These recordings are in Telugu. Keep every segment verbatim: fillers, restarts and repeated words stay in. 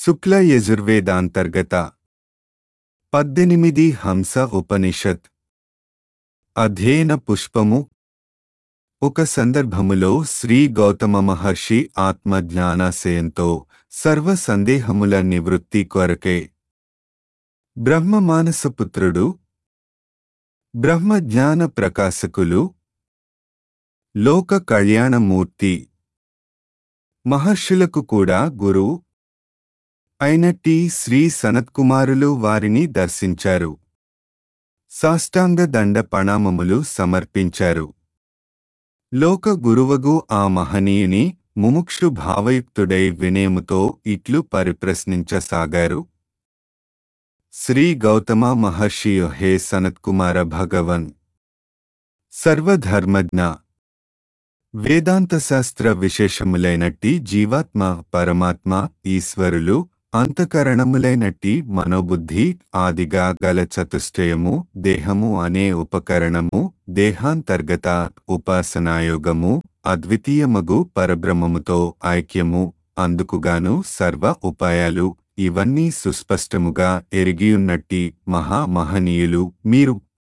శుక్ల యజుర్వేదాంతర్గత పద్దెనిమిది హంస ఉపనిషత్ అధ్యయన పుష్పము. ఒక సందర్భములో శ్రీ గౌతమ మహర్షి ఆత్మజ్ఞానాశయంతో సర్వ సందేహముల నివృత్తి కొరకే బ్రహ్మ మానసపుత్రుడు, బ్రహ్మజ్ఞాన ప్రకాశకులు, లోక కళ్యాణమూర్తి, మహర్షులకు కూడా గురువు అయినట్టి శ్రీ సనత్కుమారులు వారిని దర్శించారు. సాష్టాంగ దండ ప్రణామములు సమర్పించారు. లోక గురువగు ఆ మహనీయుని ముముక్షు భావయుక్తుడై వినయముతో ఇట్లు పరిప్రశ్నించసాగారు. శ్రీ గౌతమ మహర్షియో, హే సనత్కుమార భగవన్, సర్వధర్మజ్ఞ, వేదాంతశాస్త్ర విశేషములైనట్టి జీవాత్మ, పరమాత్మ, ఈశ్వరులు, అంతఃకరణములైనట్టి మనోబుద్ధి ఆదిగా గల చతుష్టయము, దేహము అనే ఉపకరణము, దేహాంతర్గత ఉపాసనాయోగము, అద్వితీయమగు పరబ్రహ్మముతో ఐక్యము, అందుకుగాను సర్వ ఉపాయాలు, ఇవన్నీ సుస్పష్టముగా ఎరిగియున్నట్టి మహా మహనీయులు మీరు.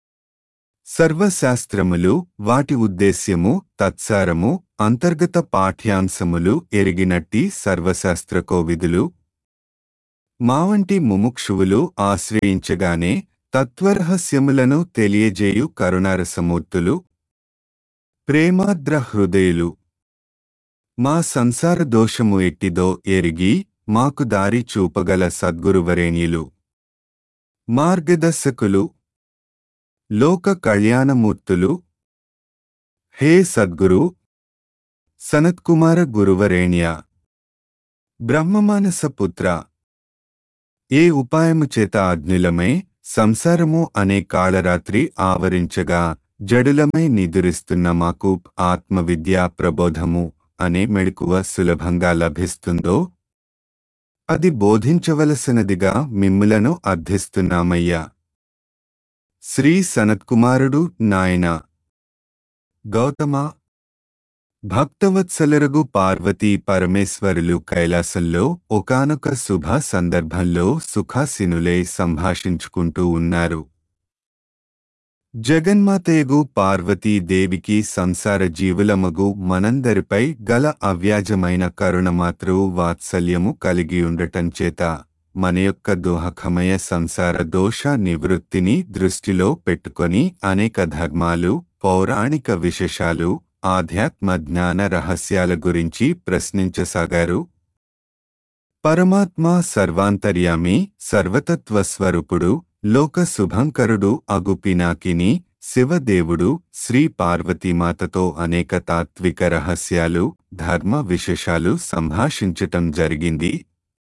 సర్వశాస్త్రములు, వాటి ఉద్దేశ్యము, తత్సారము, అంతర్గత పాఠ్యాంశములు ఎరిగినట్టి సర్వశాస్త్రకోవిదులు. మావంటి ముముక్షువులు ఆశ్రయించగానే తత్వరహస్యములను తెలియజేయు కరుణారసమూర్తులు, ప్రేమాద్ర హృదయులు. మా సంసార దోషము ఎట్టిదో ఎరిగి మాకు దారి చూపగల సద్గురువరేణ్యులు, మార్గదర్శకులు, లోక కళ్యాణమూర్తులు. హే సద్గురు సనత్కుమార గురువరేణ్య, బ్రహ్మమానస పుత్ర, ఏ ఉపాయము చేత అజ్ఞులమై సంసారము అనే కాళరాత్రి ఆవరించగా జడులమై నిదురిస్తున్న మాకు ఆత్మవిద్యా ప్రబోధము అనే మెళకువ సులభంగా లభిస్తుందో అది బోధించవలసినదిగా మిమ్ములను అర్థిస్తున్నామయ్యా. శ్రీ సనత్కుమారుడు, నాయన గౌతమ, భక్తవత్సలరగు పార్వతీ పరమేశ్వరులు కైలాసంలో ఒకానొక శుభ సందర్భంలో సుఖాసీనులై సంభాషించుకుంటూ ఉన్నారు. జగన్మాతయగు పార్వతీదేవికి సంసార జీవులమగు మనందరిపై గల అవ్యాజమైన కరుణమాతృ వాత్సల్యము కలిగియుండటంచేత మన యొక్క దోహకమయ సంసార దోష నివృత్తిని దృష్టిలో పెట్టుకొని అనేక ధర్మాలు, పౌరాణిక విశేషాలు, ఆధ్యాత్మ జ్ఞాన రహస్యాల గురించి ప్రశ్నించసాగారు. పరమాత్మ సర్వాంతర్యామి, సర్వతత్వస్వరూపుడు, లోక శుభంకరుడు అగు పినాకిని శివదేవుడు శ్రీ పార్వతీమాతతో అనేక తాత్విక రహస్యాలు, ధర్మ విశేషాలు సంభాషించటం జరిగింది.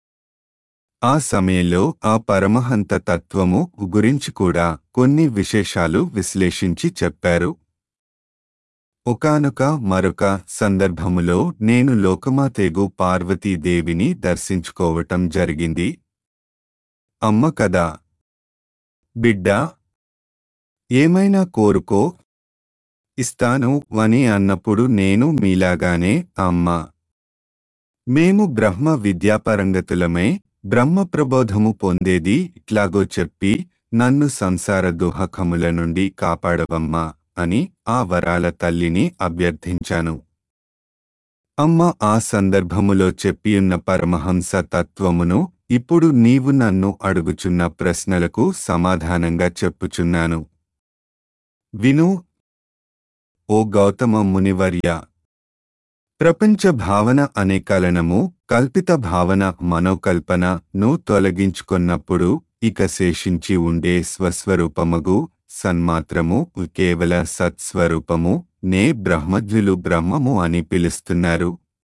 ఆ సమయంలో ఆ పరమహంత తత్వము గురించి కూడా కొన్ని విశేషాలు విశ్లేషించి చెప్పారు. ఒకానొక మరొక సందర్భములో నేను లోకమాతేగు పార్వతీదేవిని దర్శించుకోవటం జరిగింది. అమ్మ కదా, బిడ్డా, ఏమైనా కోరుకో, ఇస్తాను అని అన్నప్పుడు నేను మీలాగానే అమ్మా, మేము బ్రహ్మ విద్యాపరంగతులమై బ్రహ్మ ప్రబోధము పొందేది ఇట్లాగో చెప్పి నన్ను సంసార దుహకముల నుండి కాపాడవమ్మా అని ఆ వరాల తల్లిని అభ్యర్థించాను. అమ్మ ఆ సందర్భములో చెప్పియున్న పరమహంస తత్వమును ఇప్పుడు నీవు నన్ను అడుగుచున్న ప్రశ్నలకు సమాధానంగా చెప్పుచున్నాను. విను. ఓ గౌతమ మునివర్య, ప్రపంచ భావన అనే కలనము, కల్పిత భావన, మనోకల్పన ను తొలగించుకొన్నప్పుడు ఇక శేషించి ఉండే స్వస్వరూపమగు సన్మాత్రము, కేవల సత్స్వరూపము నే బ్రహ్మజ్ఞులు బ్రహ్మము అని పిలుస్తున్నారు.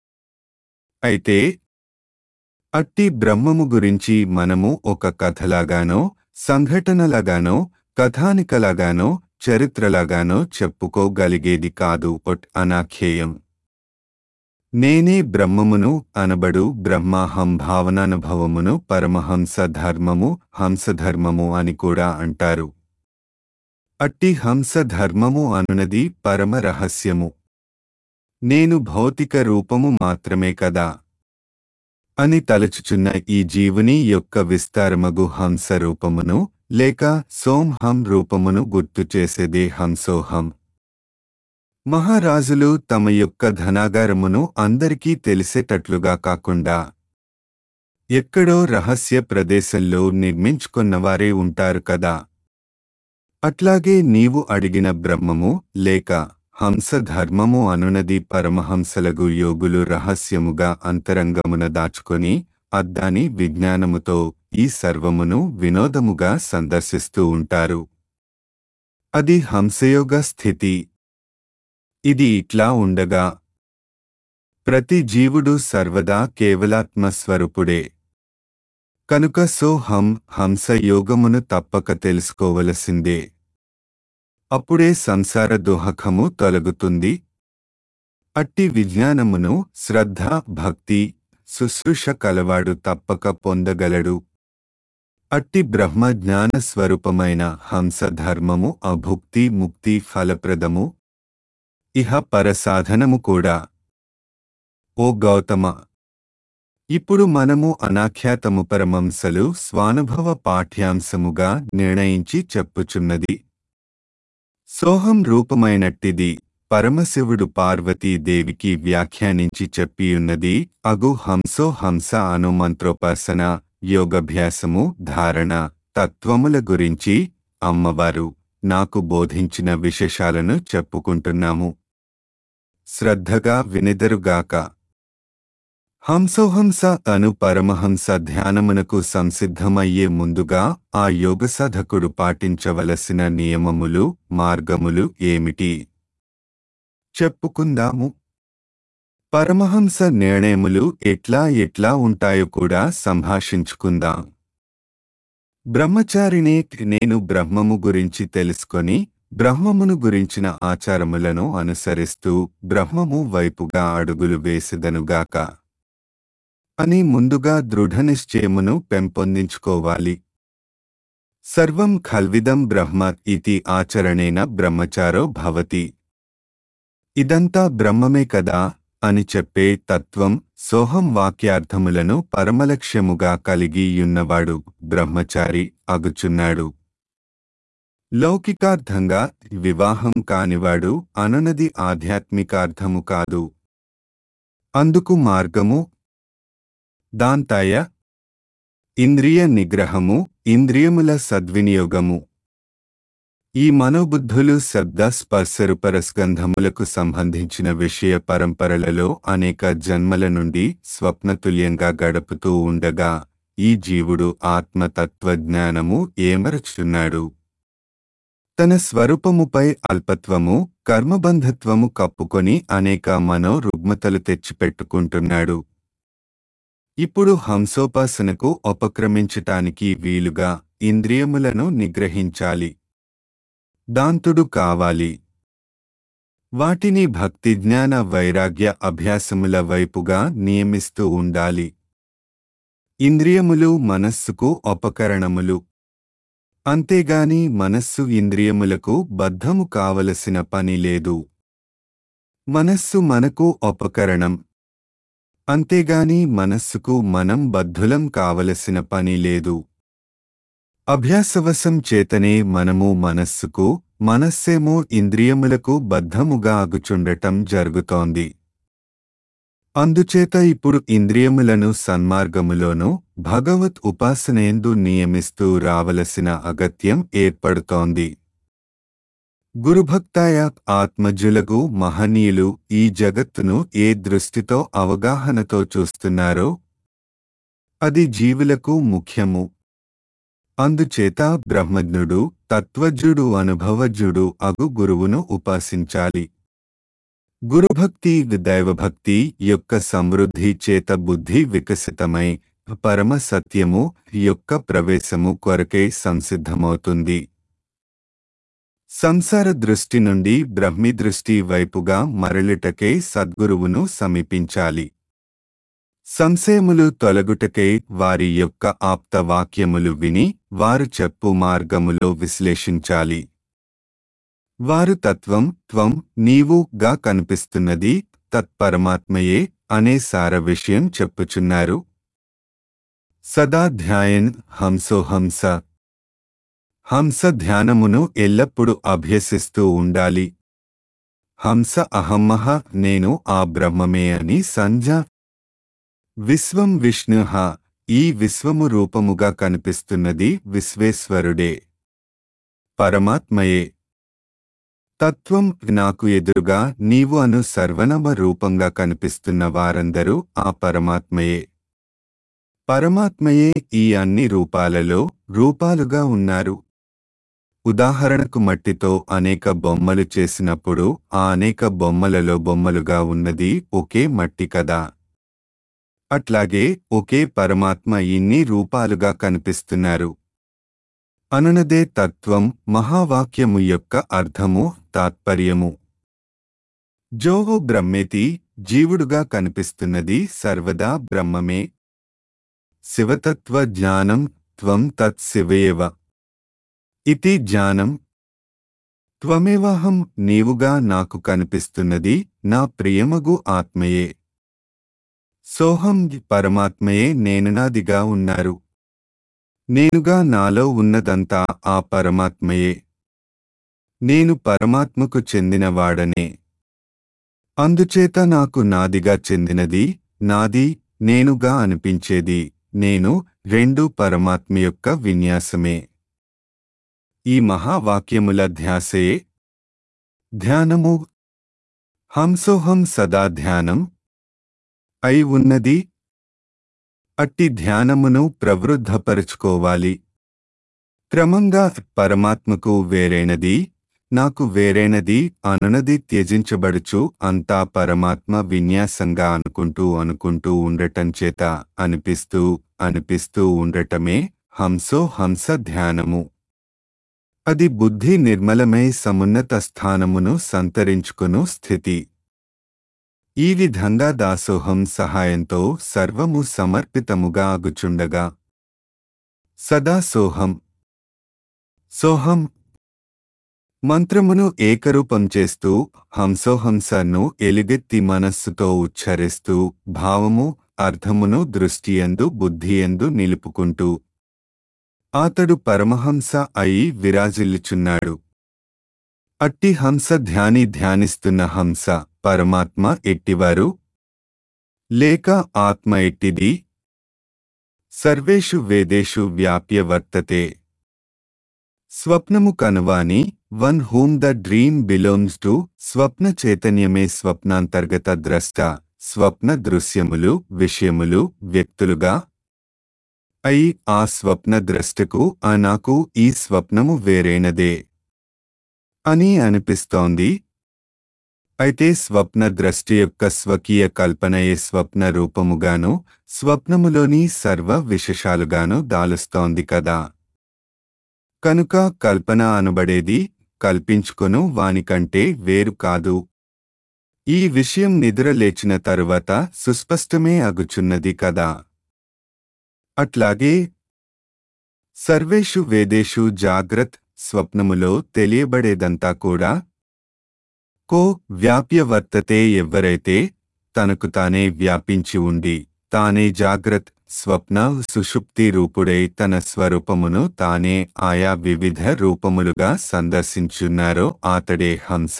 అయితే అట్టి బ్రహ్మము గురించి మనము ఒక కథలాగానో, సంఘటనలాగానో, కథానికలాగానో, చరిత్రలాగానో చెప్పుకోగలిగేది కాదు. ఒట్ అనాఖ్యేయం. నేనే బ్రహ్మమును అనబడు బ్రహ్మాహం భావనానుభవమును పరమహంస ధర్మము, హంసధర్మము అని కూడా అంటారు. అట్టి హంస ధర్మము అనునది పరమ రహస్యము. నేను భౌతిక రూపము మాత్రమే కదా. అని తలచుచున్న ఈ జీవుని యొక్క విస్తారమగు హంస రూపమును లేక సోంహం రూపమును గుర్తు చేసేదే హంసోహం. మహారాజులు తమ యొక్క ధనాగారమును అందరికీ తెలిసేటట్లుగా కాకుండా ఎక్కడో రహస్య ప్రదేశంలో నిర్మించుకున్నవారే ఉంటారు కదా. అట్లాగే నీవు అడిగిన బ్రహ్మము లేక హంస ధర్మము అనునది పరమహంసలగు యోగులు రహస్యముగా అంతరంగమున దాచుకొని అద్దాని విజ్ఞానముతో ఈ సర్వమును వినోదముగా సందర్శిస్తూ ఉంటారు. అది హంసయోగ స్థితి. ఇది ఇట్లా ఉండగా ప్రతి జీవుడు సర్వదా కేవలాత్మస్వరూపుడే కనుక సోహం హంస యోగమును తప్పక తెలుసుకోవలసిందే. అప్పుడే సంసార దోహకము తొలగుతుంది. అట్టి విజ్ఞానమును శ్రద్ధ భక్తి శుశ్రూష కలవాడు తప్పక పొందగలడు. అట్టి బ్రహ్మ జ్ఞాన స్వరూపమైన హంస ధర్మము అభుక్తి ముక్తి ఫలప్రదము, ఇహ పరసాధనము కూడా. ఓ గౌతమ, ఇప్పుడు మనము అనాఖ్యాతము పరమంసలు స్వానుభవ పాఠ్యాంశముగా నిర్ణయించి చెప్పుచున్నది. సోహం రూపమైనట్టిది పరమశివుడు పార్వతీదేవికి వ్యాఖ్యానించి చెప్పియున్నది అగు హంసో హంస అను మంత్రోపాసన యోగభ్యాసము ధారణ తత్వముల గురించి అమ్మవారు నాకు బోధించిన విశేషాలను చెప్పుకుంటున్నాము. శ్రద్ధగా వినిదరుగాక. హంసోహంస అను పరమహంస ధ్యానమునకు సంసిద్ధమయ్యే ముందుగా ఆ యోగసాధకుడు పాటించవలసిన నియమములు మార్గములు ఏమిటి చెప్పుకుందాము. పరమహంస నిర్ణయములు ఎట్లా ఎట్లా ఉంటాయో కూడా సంభాషించుకుందాం. బ్రహ్మచారినే నేను బ్రహ్మము గురించి తెలుసుకొని బ్రహ్మమును గురించిన ఆచారములను అనుసరిస్తూ బ్రహ్మము వైపుగా అడుగులు వేసెదనుగాక అని ముందుగా దృఢనిశ్చయమును పెంపొందించుకోవాలి. సర్వం ఖల్విదం బ్రహ్మ ఇతి ఆచరణేన బ్రహ్మచారో భవతి. ఇదంతా బ్రహ్మమే కదా అని చెప్పే తత్వం సోహం వాక్యార్థములను పరమలక్ష్యముగా కలిగియున్నవాడు బ్రహ్మచారి అగుచున్నాడు. లౌకికార్థంగా వివాహం కానివాడు అనునది ఆధ్యాత్మికార్థము కాదు. అందుకు మార్గము దాంతాయ ఇంద్రియ నిగ్రహము ఇంద్రియముల సద్వినియోగము. ఈ మనోబుద్ధులు శబ్ద స్పర్శరుపరస్గంధములకు సంబంధించిన విషయ పరంపరలలో అనేక జన్మల నుండి స్వప్నతుల్యంగా గడుపుతూ ఉండగా ఈ జీవుడు ఆత్మతత్వజ్ఞానము ఏమరచున్నాడు. తన స్వరూపముపై అల్పత్వము కర్మబంధత్వము కప్పుకొని అనేక మనోరుగ్మతలు తెచ్చిపెట్టుకుంటున్నాడు. ఇప్పుడు హంసోపాసనకు ఉపక్రమించటానికి వీలుగా ఇంద్రియములను నిగ్రహించాలి. దాంతుడు కావాలి. వాటిని భక్తి జ్ఞాన వైరాగ్య అభ్యాసముల వైపుగా నియమిస్తూ ఉండాలి. ఇంద్రియములు మనస్సుకు ఉపకరణములు. అంతేగాని మనస్సు ఇంద్రియములకు బద్ధము కావలసిన పని లేదు. మనస్సు మనకు ఉపకరణం. అంతేగాని మనస్సుకు మనం బద్ధులం కావలసిన పని లేదు. అభ్యాసవశం చేతనే మనము మనస్సుకు మనస్సేమో ఇంద్రియములకు బద్ధముగా అగుచుండటం జరుగుతోంది. అందుచేత ఇప్పుడు ఇంద్రియములను సన్మార్గములోనూ భగవత్ ఉపాసనయందు నియమిస్తూ రావలసిన అగత్యం ఏర్పడుతోంది. గురుభక్తాయ ఆత్మజులగు మహనీయులు ఈ జగత్తును ఏ దృష్టితో అవగాహనతో చూస్తున్నారో అది జీవులకు ముఖ్యము. అందుచేత బ్రహ్మజ్ఞుడు తత్వజ్ఞుడు అనుభవజ్ఞుడు అగు గురువును ఉపాసించాలి. గురుభక్తి దైవభక్తి యొక్క సమృద్ధి చేత బుద్ధి వికసితమై పరమ సత్యము యొక్క ప్రవేశము కొరకై సంసిద్ధమవుతుంది. సంసార దృష్టి నుండి బ్రహ్మి దృష్టి వైపుగా మరలిటకై సద్గురువును సమీపించాలి. సంశయములు తొలగుటకై వారి యొక్క ఆప్త వాక్యములు విని వారు చెప్పు మార్గములో విశ్లేషించాలి. వారు తత్వం త్వం నీవు గా కనిపిస్తున్నది తత్పరమాత్మయే అనే సార విషయం చెప్పుచున్నారు. సదా ధ్యాయన్ హంసో హంస. హంస ధ్యానమును ఎల్లప్పుడూ అభ్యసిస్తూ ఉండాలి. హంస అహమ్మః, నేను ఆ బ్రహ్మమే అని సంజ్ఞ. విశ్వం విష్ణుః, ఈ విశ్వము రూపముగా కనిపిస్తున్నది విశ్వేశ్వరుడే, పరమాత్మయే. తత్వం, నాకు ఎదురుగా నీవు అను సర్వనామ రూపంగా కనిపిస్తున్న వారందరూ ఆ పరమాత్మయే. పరమాత్మయే ఈ అన్ని రూపాలలో రూపాలుగా ఉన్నారు. ఉదాహరణకు మట్టితో అనేక బొమ్మలు చేసినప్పుడు ఆ అనేక బొమ్మలలో బొమ్మలుగా ఉన్నది ఒకే మట్టి కదా. అట్లాగే ఒకే పరమాత్మ ఇన్ని రూపాలుగా కనిపిస్తున్నారు అనునదే తత్వం, మహావాక్యము యొక్క అర్థము, తాత్పర్యము. జోహో బ్రహ్మేతి, జీవుడుగా కనిపిస్తున్నది సర్వదా బ్రహ్మమే. శివతత్వ జ్ఞానం త్వం తత్ శివేవ ఇతి జ్ఞానం. త్వమేవాహం, నీవుగా నాకు కనిపిస్తున్నది నా ప్రియమగు ఆత్మయే. సోహం, పరమాత్మయే నేనునాదిగా ఉన్నారు. నేనుగా నాలో ఉన్నదంతా ఆ పరమాత్మయే. నేను పరమాత్మకు చెందినవాడనే. అందుచేత నాకు నాదిగా చెందినది, నాది, నేనుగా అనిపించేది, నేను రెండు పరమాత్మ యొక్క విన్యాసమే. ఈ మహావాక్యముల ధ్యాసే ధ్యానము. హంసోహం సదా ధ్యానం అయి ఉన్నది. అట్టి ధ్యానమును ప్రవృద్ధపరుచుకోవాలి. క్రమంగా పరమాత్మకు వేరైనది, నాకు వేరైనది అనునది త్యజించబడుచు అంతా పరమాత్మ విన్యాసంగా అనుకుంటూ అనుకుంటూ ఉండటంచేత అనిపిస్తూ అనిపిస్తూ ఉండటమే హంసో హంస ధ్యానము. అది బుద్ధి నిర్మలమై సమున్నత స్థానమును సంతరించుకును స్థితి. ఈ విధంగా దాసోహం సహాయంతో సర్వము సమర్పితముగా అగుచుండగా సదా సోహం సోహం మంత్రమును ఏకరూపం చేస్తూ హంసోహంసను ఎలుగెత్తి మనస్సుతో ఉచ్చరిస్తూ భావము అర్థమును దృష్టియందు బుద్ధియందు నిలుపుకుంటూ అతడు పరమహంస అయి విరాజిల్లుచున్నాడు. అట్టి హంస ధ్యాని ధ్యానిస్తున్న హంస పరమాత్మ ఎట్టివారు? లేక ఆత్మ ఎట్టిది? సర్వేషు వేదేషు వ్యాప్య వర్తతే. స్వప్నము కనువాని, one whom the dream belongs to, స్వప్న చైతన్యమే స్వప్నాంతర్గత ద్రష్ట. స్వప్న దృశ్యములు విషయములు వ్యక్తులుగా అయి ఆ స్వప్న ద్రష్టకు ఆ నాకు ఈ స్వప్నము వేరైనదే అని అనిపిస్తోంది. అయితే స్వప్న ద్రష్టి యొక్క స్వకీయ కల్పనయే స్వప్న రూపముగాను స్వప్నములోని సర్వ విశేషాలుగాను దాలుస్తోంది కదా. కనుక కల్పన అనబడేది కల్పించుకొను వానికంటే వేరు కాదు. ఈ విషయం నిద్ర లేచిన తరువాత సుస్పష్టమే అగుచున్నది కదా. అట్లాగే సర్వేషు వేదేషు జాగ్రత్, స్వప్నములో తెలియబడేదంతా కూడా కో వ్యాప్య వర్తతే, ఎవ్వరైతే తనకు తానే వ్యాపించి ఉండి తానే జాగ్రత్ స్వప్న సుషుప్తి రూపుడై తన స్వరూపమును తానే ఆయా వివిధ రూపములుగా సందర్శించున్నారో ఆతడే హంస.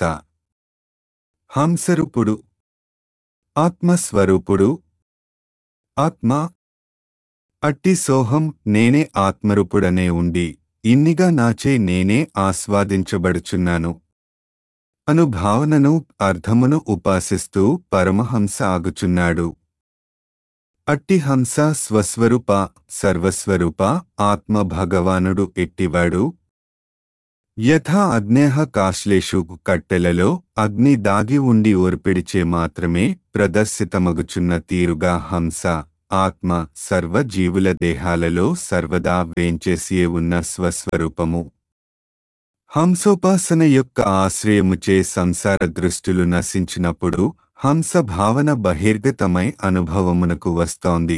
హంసరూపుడు, ఆత్మస్వరూపుడు, ఆత్మ. అట్టి సోహం నేనే ఆత్మరూపుడనే ఉండి ఇన్నిగా నాచే నేనే ఆస్వాదించబడుచున్నాను అను భావనను అర్థమును ఉపాసిస్తూ పరమహంస ఆగుచున్నాడు. అట్టి హంస స్వస్వరూప సర్వస్వరూప ఆత్మ భగవానుడు ఎట్టివాడు? యథా అగ్నేహ కాశ్లేషు, కట్టెలలో అగ్ని దాగి ఉండి ఓర్పిడిచే మాత్రమే ప్రదర్శితమగుచున్న తీరుగా హంస ఆత్మ సర్వ జీవుల దేహాలలో సర్వదా వేంచేసియే ఉన్న స్వస్వరూపము. హంసోపాసన యొక్క ఆశ్రయముచే సంసార దృష్టులు నశించినప్పుడు హంస భావన బహిర్గతమై అనుభవమునకు వస్తోంది.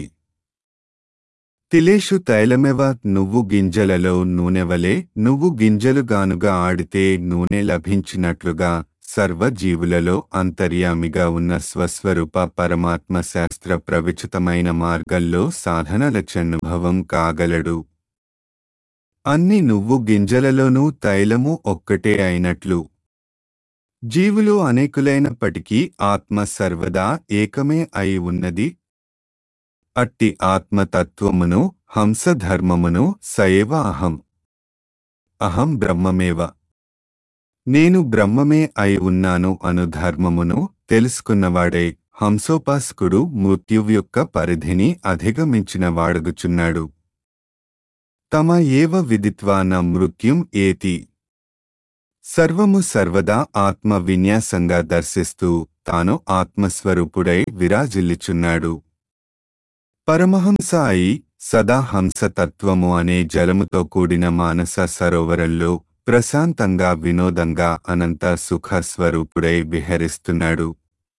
తిలేషు తైలమెవ, నువ్వు గింజలలో నూనెవలే నువ్వు గింజలుగానుగా ఆడితే నూనె లభించినట్లుగా సర్వజీవులలో అంతర్యామిగా ఉన్న స్వస్వరూప పరమాత్మ శాస్త్ర ప్రవిచితమైన మార్గంలో సాధనలచనుభవం కాగలడు. అన్ని నువ్వు గింజలలోనూ తైలము ఒక్కటే అయినట్లు జీవులు అనేకులైనప్పటికీ ఆత్మ సర్వదా ఏకమే అయి ఉన్నది. అట్టి ఆత్మతత్వమును హంసధర్మమును సయేవ అహం అహం బ్రహ్మమేవ నేను బ్రహ్మమే అయి ఉన్నాను అను ధర్మమును తెలుసుకున్నవాడై హంసోపాసకుడు మృత్యువు యొక్క పరిధిని అధిగమించిన వాడగుచున్నాడు. తమ ఏవ విదిత్వా న మృత్యుం ఏతి సర్వము సర్వదా ఆత్మ విన్యాసంగా దర్శిస్తూ తాను ఆత్మస్వరూపుడై విరాజిల్లుచున్నాడు. పరమహంస అయి సదా హంసతత్వము అనే జలముతో కూడిన మానస సరోవరంలో ప్రశాంతంగా వినోదంగా అనంత సుఖ స్వరూపుడై విహరిస్తున్నాడు.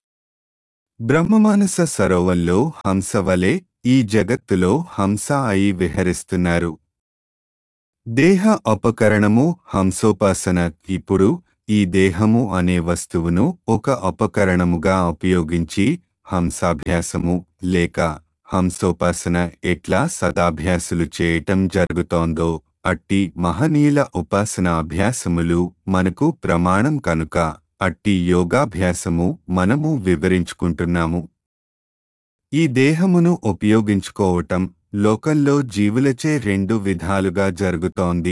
బ్రహ్మమానస సరోవరంలో హంస వలె ఈ జగత్తులో హంస అయి విహరిస్తున్నారు. దేహ అపకరణము హంసోపాసన. ఇప్పుడు ఈ దేహము అనే వస్తువును ఒక అపకరణముగా ఉపయోగించి హంసాభ్యాసము లేక హంసోపాసన ఎట్లా సదాభ్యాసులు చేయటం జరుగుతోందో అట్టి మహనీయుల ఉపాసన అభ్యాసములు మనకు ప్రమాణం కనుక అట్టి యోగాభ్యాసము మనము వివరించుకుంటున్నాము. ఈ దేహమును ఉపయోగించుకోవటం లోకంలో జీవులచే రెండు విధాలుగా జరుగుతోంది.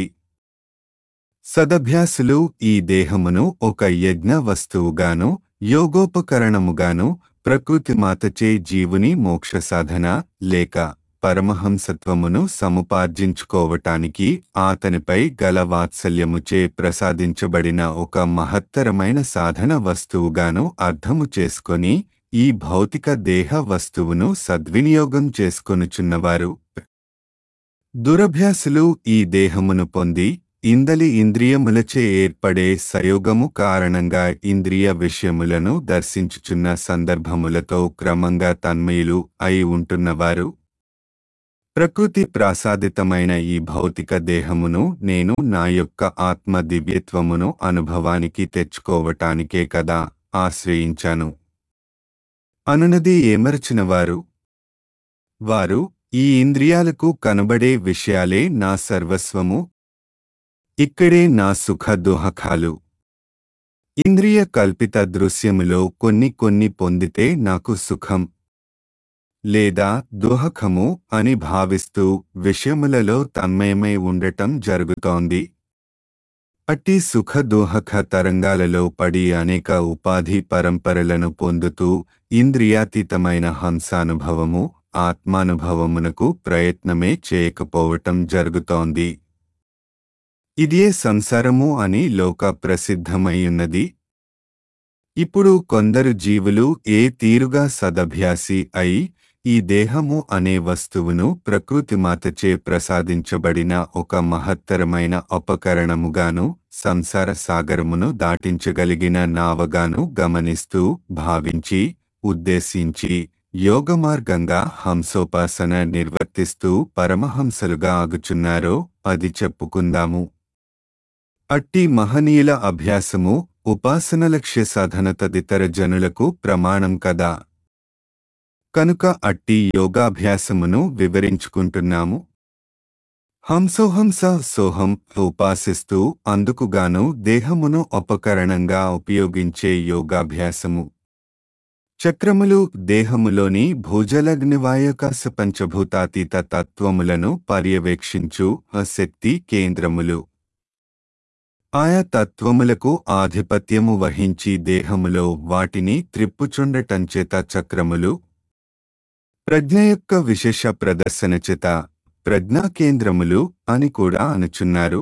సదభ్యాసులు ఈ దేహమును ఒక యజ్ఞ వస్తువుగాను యోగోపకరణముగాను ప్రకృతిమాతచే జీవుని మోక్ష సాధన లేక పరమహంసత్వమును సముపార్జించుకోవటానికి ఆతనిపై గల వాత్సల్యముచే ప్రసాదించబడిన ఒక మహత్తరమైన సాధన వస్తువుగాను అర్థము చేసుకొని ఈ భౌతిక దేహ వస్తువును సద్వినియోగం చేసుకొనుచున్నవారు. దురభ్యాసులు ఈ దేహమును పొంది ఇందలి ఇంద్రియములచే ఏర్పడే సయోగము కారణంగా ఇంద్రియ విషయములను దర్శించుచున్న సందర్భములతో క్రమంగా తన్మయులు అయి ఉంటున్నవారు. ప్రకృతి ప్రాసాదితమైన ఈ భౌతిక దేహమును నేను నా యొక్క ఆత్మ దివ్యత్వమును అనుభవానికి తెచ్చుకోవటానికే కదా ఆశ్రయించాను అనునది ఏమరచినవారు. వారు ఈ ఇంద్రియాలకు కనబడే విషయాలే నా సర్వస్వము, ఇక్కడే నా సుఖ దుఃఖాలు. ఇంద్రియ కల్పిత దృశ్యములో కొన్ని కొన్ని పొందితే నాకు సుఖం లేదా దుఃఖము అని భావిస్తూ విషయములలో తన్మయమై ఉండటం జరుగుతోంది. అట్టి సుఖ దుఃఖ తరంగాలలో పడి అనేక ఉపాధి పరంపరలను పొందుతూ ఇంద్రియాతీతమైన హంసానుభవము ఆత్మానుభవమునకు ప్రయత్నమే చేయకపోవటం జరుగుతోంది. ఇదే సంసారము అని లోక ప్రసిద్ధమయ్యున్నది. ఇప్పుడు కొందరు జీవులు ఏ తీరుగా సదభ్యాసి అయి ఈ దేహము అనే వస్తువును ప్రకృతిమాతచే ప్రసాదించబడిన ఒక మహత్తరమైన ఉపకరణముగాను సంసార సాగరమును దాటించగలిగిన నావగాను గమనిస్తూ భావించి ఉద్దేశించి యోగమార్గంగా హంసోపాసన నిర్వర్తిస్తూ పరమహంసలుగా ఆగుచున్నారో అది చెప్పుకుందాము. అట్టి మహనీయుల అభ్యాసము ఉపాసన లక్ష్య సాధన తదితర జనులకు ప్రమాణం కదా. కనుక అట్టి యోగాభ్యాసమును వివరించుకుంటున్నాము. హంసోహంస సోహం ఉపాసిస్తూ అందుకుగాను దేహమును ఉపకరణంగా ఉపయోగించే యోగాభ్యాసము. చక్రములు దేహములోని భూజలగ్నివాయకాశ పంచభూతాతీత తత్వములను పర్యవేక్షించు శక్తి కేంద్రములు. ఆయా తత్వములకు ఆధిపత్యము వహించి దేహములో వాటిని త్రిప్పుచుండటంచేత చక్రములు. ప్రజ్ఞ యొక్క విశేష ప్రదర్శన చేత ప్రజ్ఞాకేంద్రములు అని కూడా అనుచున్నారు.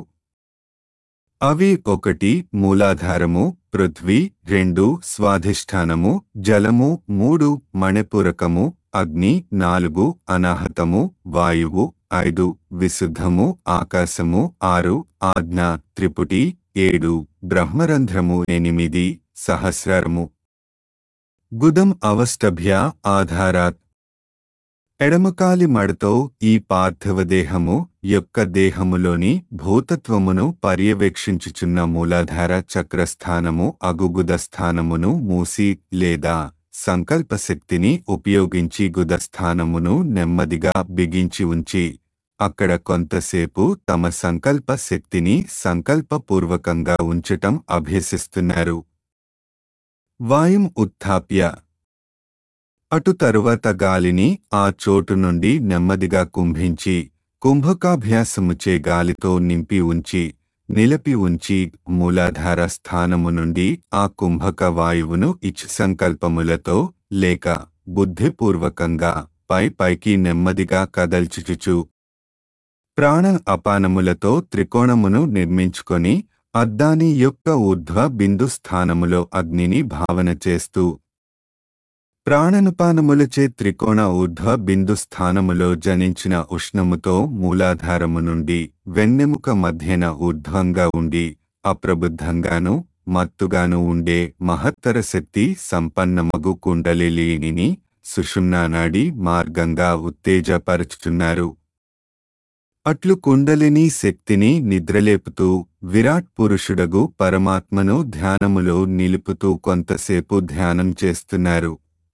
అవి ఒకటి మూలాధారము పృథ్వీ, రెండు స్వాధిష్టానము జలము, మూడు మణిపూరకము అగ్ని, నాలుగు అనాహతము వాయువు, ఐదు విశుద్ధము ఆకాశము, ఆరు ఆజ్ఞ త్రిపుటి, ఏడు బ్రహ్మరంధ్రము, ఎనిమిది సహస్రము. గుదం అవష్టభ్య ఆధారాత్ ఎడమకాలి మడతో ఈ పార్థివ దేహము యొక్క దేహములోని భూతత్వమును పర్యవేక్షించుచున్న మూలాధార చక్రస్థానము అగుగుదస్థానమును మూసి లేదా సంకల్పశక్తిని ఉపయోగించి గుదస్థానమును నెమ్మదిగా బిగించి ఉంచి అక్కడ కొంతసేపు తమ సంకల్ప శక్తిని సంకల్పపూర్వకంగా ఉంచటం అభ్యసిస్తున్నారు. వాయుం ఉత్థాప్య అటు తరువాత గాలిని ఆ చోటు నుండి నెమ్మదిగా కుంభించి కుంభకాభ్యాసముచే గాలితో నింపి ఉంచి నిలిపి ఉంచి మూలాధార స్థానము నుండి ఆ కుంభక వాయువును ఇచ్ సంకల్పములతో లేక బుద్ధిపూర్వకంగా పై పైకి నెమ్మదిగా కదల్చుచుచు ప్రాణ అపానములతో త్రికోణమును నిర్మించుకొని అద్దాని యొక్క ఊర్ధ్వ బిందు స్థానములో అగ్నిని భావన చేస్తూ ప్రాణనుపానములచే త్రికోణ ఊర్ధ్వ బిందు స్థానములో జనించిన ఉష్ణముతో మూలాధారము నుండి వెన్నెముక మధ్యన ఊర్ధ్వంగా ఉండి అప్రబుద్ధంగాను మత్తుగాను ఉండే మహత్తర శక్తి సంపన్నమగు కుండలినీని సుషుమ్నానాడి మార్గంగా ఉత్తేజపరచుచున్నారు. అట్లు కుండలిని శక్తిని నిద్రలేపుతూ విరాట్ పురుషుడగు పరమాత్మను ధ్యానములో నిలుపుతూ కొంతసేపు ధ్యానం చేస్తున్నారు.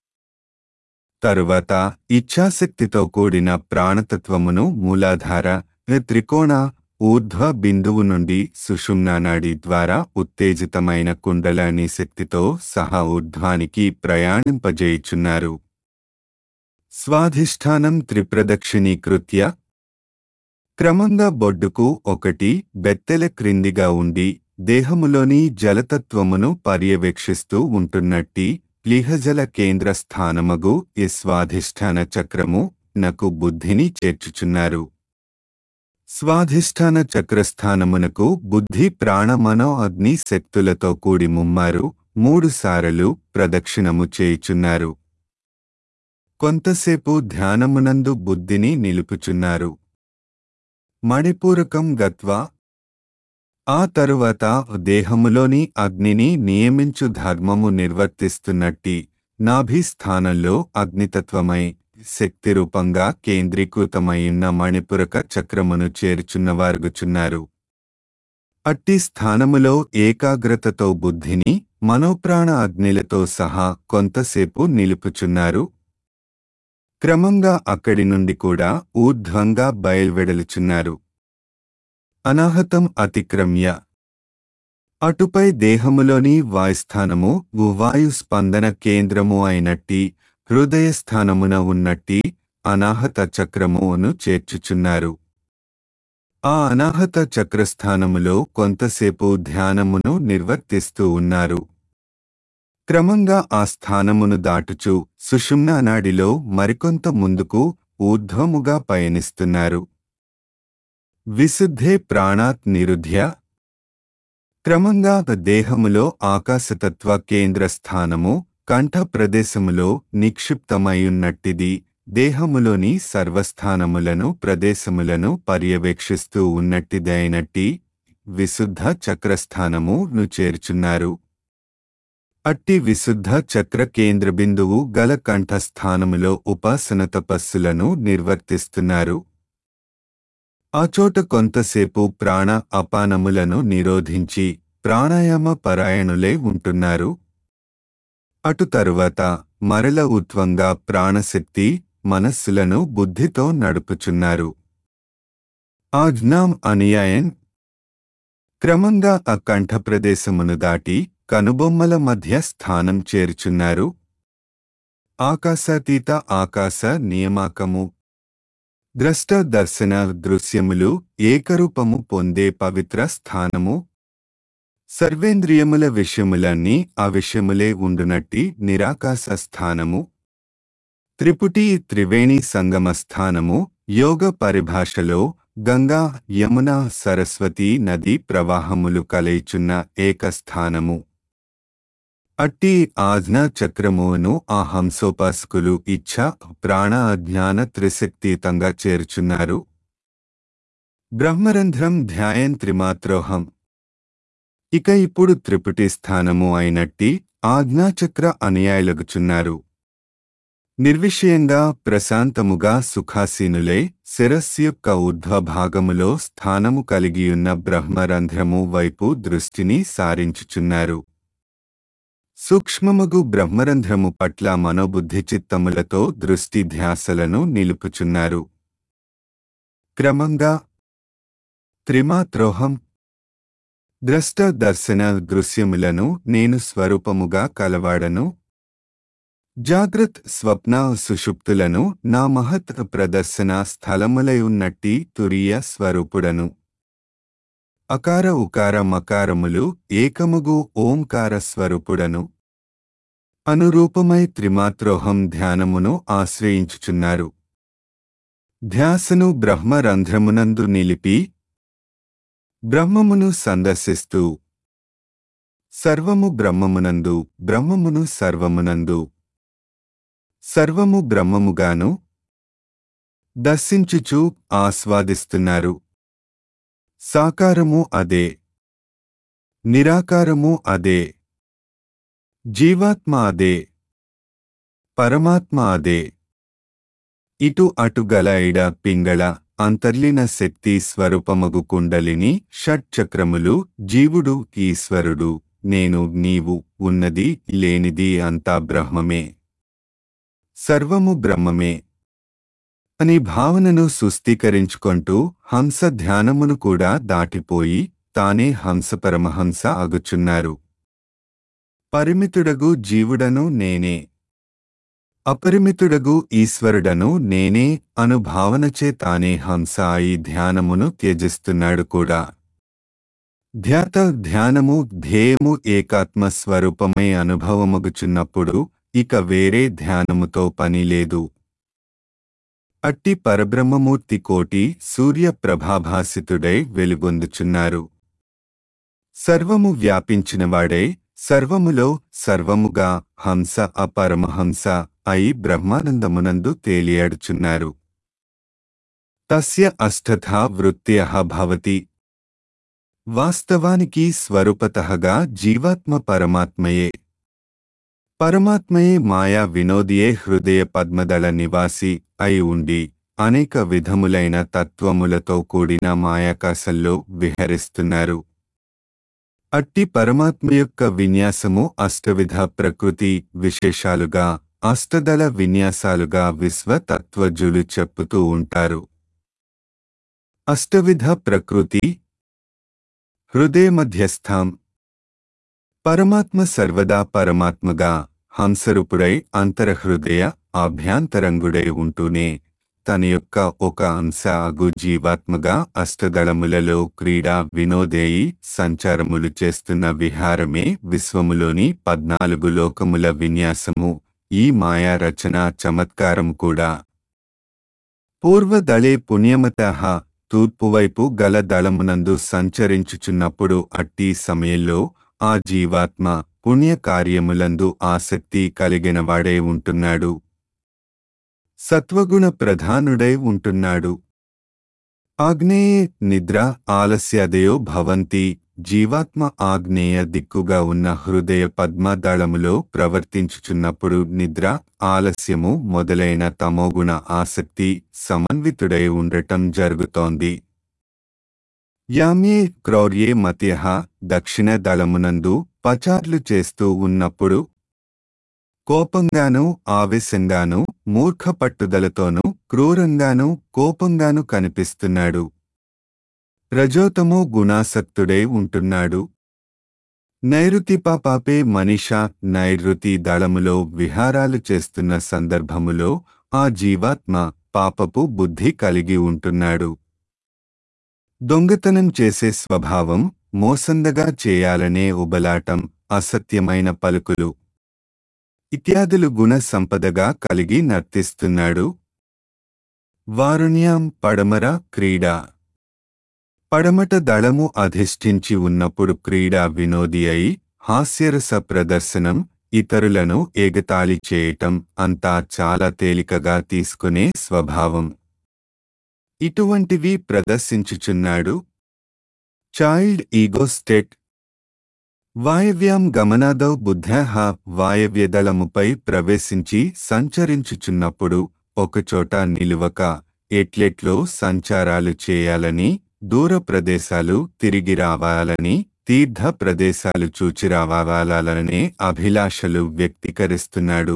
తరువాత ఇచ్ఛాశక్తితో కూడిన ప్రాణతత్వమును మూలాధార త్రికోణ ఊర్ధ్వ బిందువు నుండి సుషుమ్నానాడి ద్వారా ఉత్తేజితమైన కుండలిని శక్తితో సహా ఊర్ధ్వానికి ప్రయాణింపజేయుచున్నారు. స్వాధిష్ఠానం త్రిప్రదక్షిణీకృత్య క్రమంగా బొడ్డుకు ఒకటి బెత్తెల క్రిందిగా ఉండి దేహములోని జలతత్వమును పర్యవేక్షిస్తూ ఉంటున్నట్టి ప్లీహజల కేంద్ర స్థానమగు ఈ స్వాధిష్ఠాన చక్రము నకు బుద్ధిని చేర్చుచున్నారు. స్వాధిష్ఠాన చక్రస్థానమునకు బుద్ధి ప్రాణమనో అగ్ని శక్తులతో కూడి ముమ్మారు మూడు సారలు ప్రదక్షిణము చేయుచున్నారు. కొంతసేపు ధ్యానమునందు బుద్ధిని నిలుపుచున్నారు. మణిపూరకం గత్వా ఆ తరువాత దేహములోని అగ్నిని నియమించు ధర్మము నిర్వర్తిస్తున్నట్టి నాభిస్థానంలో అగ్నితత్వమై శక్తిరూపంగా కేంద్రీకృతమైయున్న మణిపురక చక్రమును చేర్చున్నవారుగుచున్నారు. అట్టి స్థానములో ఏకాగ్రతతో బుద్ధిని మనోప్రాణ అగ్నిలతో సహా కొంతసేపు నిలుపుచున్నారు. క్రమంగా అక్కడి నుండి కూడా ఊర్ధ్వంగా బయల్వెడలుచున్నారు. అనాహతం అతిక్రమ్య అటుపై దేహములోని వాయుస్థానము వాయు స్పందన కేంద్రము అయినట్టి హృదయస్థానమున ఉన్నట్టి అనాహత చక్రమును చేర్చుచున్నారు. ఆ అనాహత చక్రస్థానములో కొంతసేపు ధ్యానమును నిర్వర్తిస్తూ ఉన్నారు. క్రమంగా ఆ స్థానమును దాటుచు సుషుమ్నా నాడిలో మరికొంత ముందుకు ఊర్ధ్వముగా పయనిస్తున్నారు. విశుద్ధే ప్రాణాత్ నిరుధ్య క్రమంగా దేహములో ఆకాశతత్వ కేంద్ర స్థానము కంఠ ప్రదేశములో నిక్షిప్తమయున్నట్టిది దేహములోని సర్వస్థానములను ప్రదేశములను పర్యవేక్షిస్తూ ఉన్నట్టిదైనట్టి విశుద్ధ చక్రస్థానము ను చేర్చున్నారు. అట్టి విశుద్ధ చక్ర కేంద్ర బిందువు గల కంఠస్థానములో ఉపాసన తపస్సులను నిర్వర్తిస్తున్నారు. ఆ చోట కొంతసేపు ప్రాణ అపానములను నిరోధించి ప్రాణాయామ పరాయణులై ఉంటున్నారు. అటు తరువాత మరల ఉత్వంగా ప్రాణశక్తి మనస్సులను బుద్ధితో నడుపుచున్నారు. ఆజ్ఞాం అనుయాయన్ క్రమంగా ఆ కంఠ ప్రదేశమును దాటి కనుబొమ్మల మధ్య స్థానం చేర్చున్నారు. ఆకాశాతీత ఆకాశ నియమాకము ద్రష్ట దర్శన దృశ్యములు ఏకరూపము పొందే పవిత్ర స్థానము. సర్వేంద్రియముల విషయములన్నీ ఆ విషయములే ఉండునట్టి నిరాకాశ స్థానము. త్రిపుటి త్రివేణి సంగమ స్థానము. యోగ పరిభాషలో గంగా యమున సరస్వతి నదీ ప్రవాహములు కలయిచున్న ఏకస్థానము. అట్టి ఆజ్ఞా చక్రమును ఆ హంసోపాసకులు ఇచ్ఛ ప్రాణ అజ్ఞాన త్రిశక్తితంగా చేర్చున్నారు. బ్రహ్మరంధ్రం ధ్యాయన్ త్రిమాత్రోహం ఇక ఇప్పుడు త్రిపుటి స్థానము అయినట్టి ఆజ్ఞాచక్ర అనుయాయులగుచున్నారు. నిర్విషయంగా ప్రశాంతముగా సుఖాసీనులై శిరస్సు యొక్క ఊర్ధ్వభాగములో స్థానము కలిగియున్న బ్రహ్మరంధ్రము వైపు దృష్టిని సారించుచున్నారు. సూక్ష్మమగు బ్రహ్మరంధ్రము పట్ల మనోబుద్ధి చిత్తములతో దృష్టి ధ్యాసలను నిలుపుచున్నారు. క్రమంగా త్రిమాత్రోహం ద్రష్ట దర్శన దృశ్యములను నేను స్వరూపముగా కలవాడను. జాగ్రత్ స్వప్న సుషుప్తులను నా మహత్ ప్రదర్శన స్థలములై ఉన్నట్టి తురీయ స్వరూపుడను. అకార ఉకార మకారములు ఏకముగు ఓంకార స్వరూపుడను. అనురూపమై త్రిమాత్రోహం ధ్యానమును ఆశ్రయించుచున్నారు. ధ్యాసను బ్రహ్మరంధ్రమునందు నిలిపి బ్రహ్మమును సందర్శిస్తూ సర్వము బ్రహ్మమునందు బ్రహ్మమును సర్వమునందు సర్వము బ్రహ్మముగాను దర్శించుచూ ఆస్వాదిస్తున్నారు. సాకారము అదే, నిరాకారము అదే, జీవాత్మ అదే, పరమాత్మ అదే. ఇటు అటుగల ఇడ పింగళ అంతర్లీన శక్తి స్వరూపమగు కుండలిని షట్చక్రములు జీవుడు ఈశ్వరుడు నేను నీవు ఉన్నది లేనిది అంతా బ్రహ్మమే, సర్వము బ్రహ్మమే అని భావనను సుస్థీకరించుకొంటూ హంస ధ్యానమును కూడా దాటిపోయి తానే హంస పరమహంస అగుచున్నారు. పరిమితుడగు జీవుడను నేనే, అపరిమితుడగు ఈశ్వరుడను నేనే అను భావనచే తానే హంస ఈ ధ్యానమును త్యజిస్తున్నాడు కూడా. ధ్యాత ధ్యానము ధ్యేయము ఏకాత్మ స్వరూపమై అనుభవమగుచున్నప్పుడు ఇక వేరే ధ్యానముతో పని లేదు. అట్టి పరబ్రహ్మమూర్తి కోటి సూర్య ప్రభాభాసితుడై వెలుగొందుచున్నారు. సర్వము వ్యాపించినవాడై సర్వములో సర్వముగా హంస అపరమహంస అయి బ్రహ్మానందమునందు తేలియాడుచున్నారు. తస్య అష్టథా వృత్త్యః భవతి. వాస్తవానికి స్వరూపతఃగా జీవాత్మ పరమాత్మయే. పరమాత్మయే మాయా వినోదియే హృదయ పద్మదళ నివాసి అయి ఉండి అనేక విధములైన తత్వములతో కూడిన మాయాకాశంలో విహరిస్తున్నారు. అట్టి పరమాత్మ యొక్క విన్యాసము అష్టవిధ ప్రకృతి విశేషాలుగా అష్టదళ విన్యాసాలుగా విశ్వతత్వజులు చెప్పుతూ ఉంటారు. అష్టవిధ ప్రకృతి హృదయమధ్యస్థం. పరమాత్మ సర్వదా పరమాత్మగా హంసరూపుడై అంతరహృదయ ఆభ్యాంతరంగుడై ఉంటూనే తన యొక్క ఒక అంశ అగు జీవాత్మగా అష్టదళములలో క్రీడా వినోదేయి సంచారములు చేస్తున్న విహారమే విశ్వములోని పద్నాలుగు లోకముల విన్యాసము. ఈ మాయా రచన చమత్కారం కూడా. పూర్వదళే పుణ్యమతః తూర్పువైపు గల దళమునందు సంచరించుచున్నప్పుడు అట్టి సమయంలో ఆ జీవాత్మ పుణ్యకార్యములందు ఆసక్తి కలిగినవాడై ఉంటున్నాడు. సత్వగుణ ప్రధానుడై ఉంటున్నాడు. ఆగ్నేయే నిద్ర ఆలస్యాదయో భవంతి. జీవాత్మ ఆగ్నేయ దిక్కుగా ఉన్న హృదయ పద్మదళములో ప్రవర్తించుచున్నప్పుడు నిద్ర ఆలస్యము మొదలైన తమోగుణ ఆసక్తి సమన్వితుడై ఉండటం జరుగుతోంది. యామ్యే క్రౌర్యే మత్యః దక్షిణ దళమునందు పచార్లు చేస్తూ ఉన్నప్పుడు కోపంగానూ ఆవేశంగానూ మూర్ఖ పట్టుదలతోనూ క్రూరంగానూ కోపంగానూ కనిపిస్తున్నాడు. రజోతమో గుణాసక్తుడై ఉంటున్నాడు. నైరుతి పాపాపే మనిషా నైరుతి దళములో విహారాలు చేస్తున్న సందర్భములో ఆ జీవాత్మ పాపపు బుద్ధి కలిగి ఉంటున్నాడు. దొంగతనం చేసే స్వభావం, మోసందగా చేయాలనే ఉబలాటం, అసత్యమైన పలుకులు ఇత్యాదులు గుణ సంపదగా కలిగి నర్తిస్తున్నాడు. వారుణ్యం పడమర క్రీడా. పడమట దళము అధిష్ఠించి ఉన్నప్పుడు క్రీడా వినోది అయి హాస్యరస ప్రదర్శనం, ఇతరులను ఎగతాళి చేయటం అంతా చాలా తేలికగా తీసుకునే స్వభావం. ఇటువంటివి ప్రదర్శించుచున్నాడు. Child ego state. వాయవ్యాం గమనాదౌ బుద్ధః వాయవ్యదళముపై ప్రవేశించి సంచరించుచున్నప్పుడు ఒకచోట నిలువక ఎట్లెట్లో సంచారాలు చేయాలని, దూర ప్రదేశాలు తిరిగి రావాలని, తీర్థ ప్రదేశాలు చూచిరావాలనే అభిలాషలు వ్యక్తీకరిస్తున్నాడు.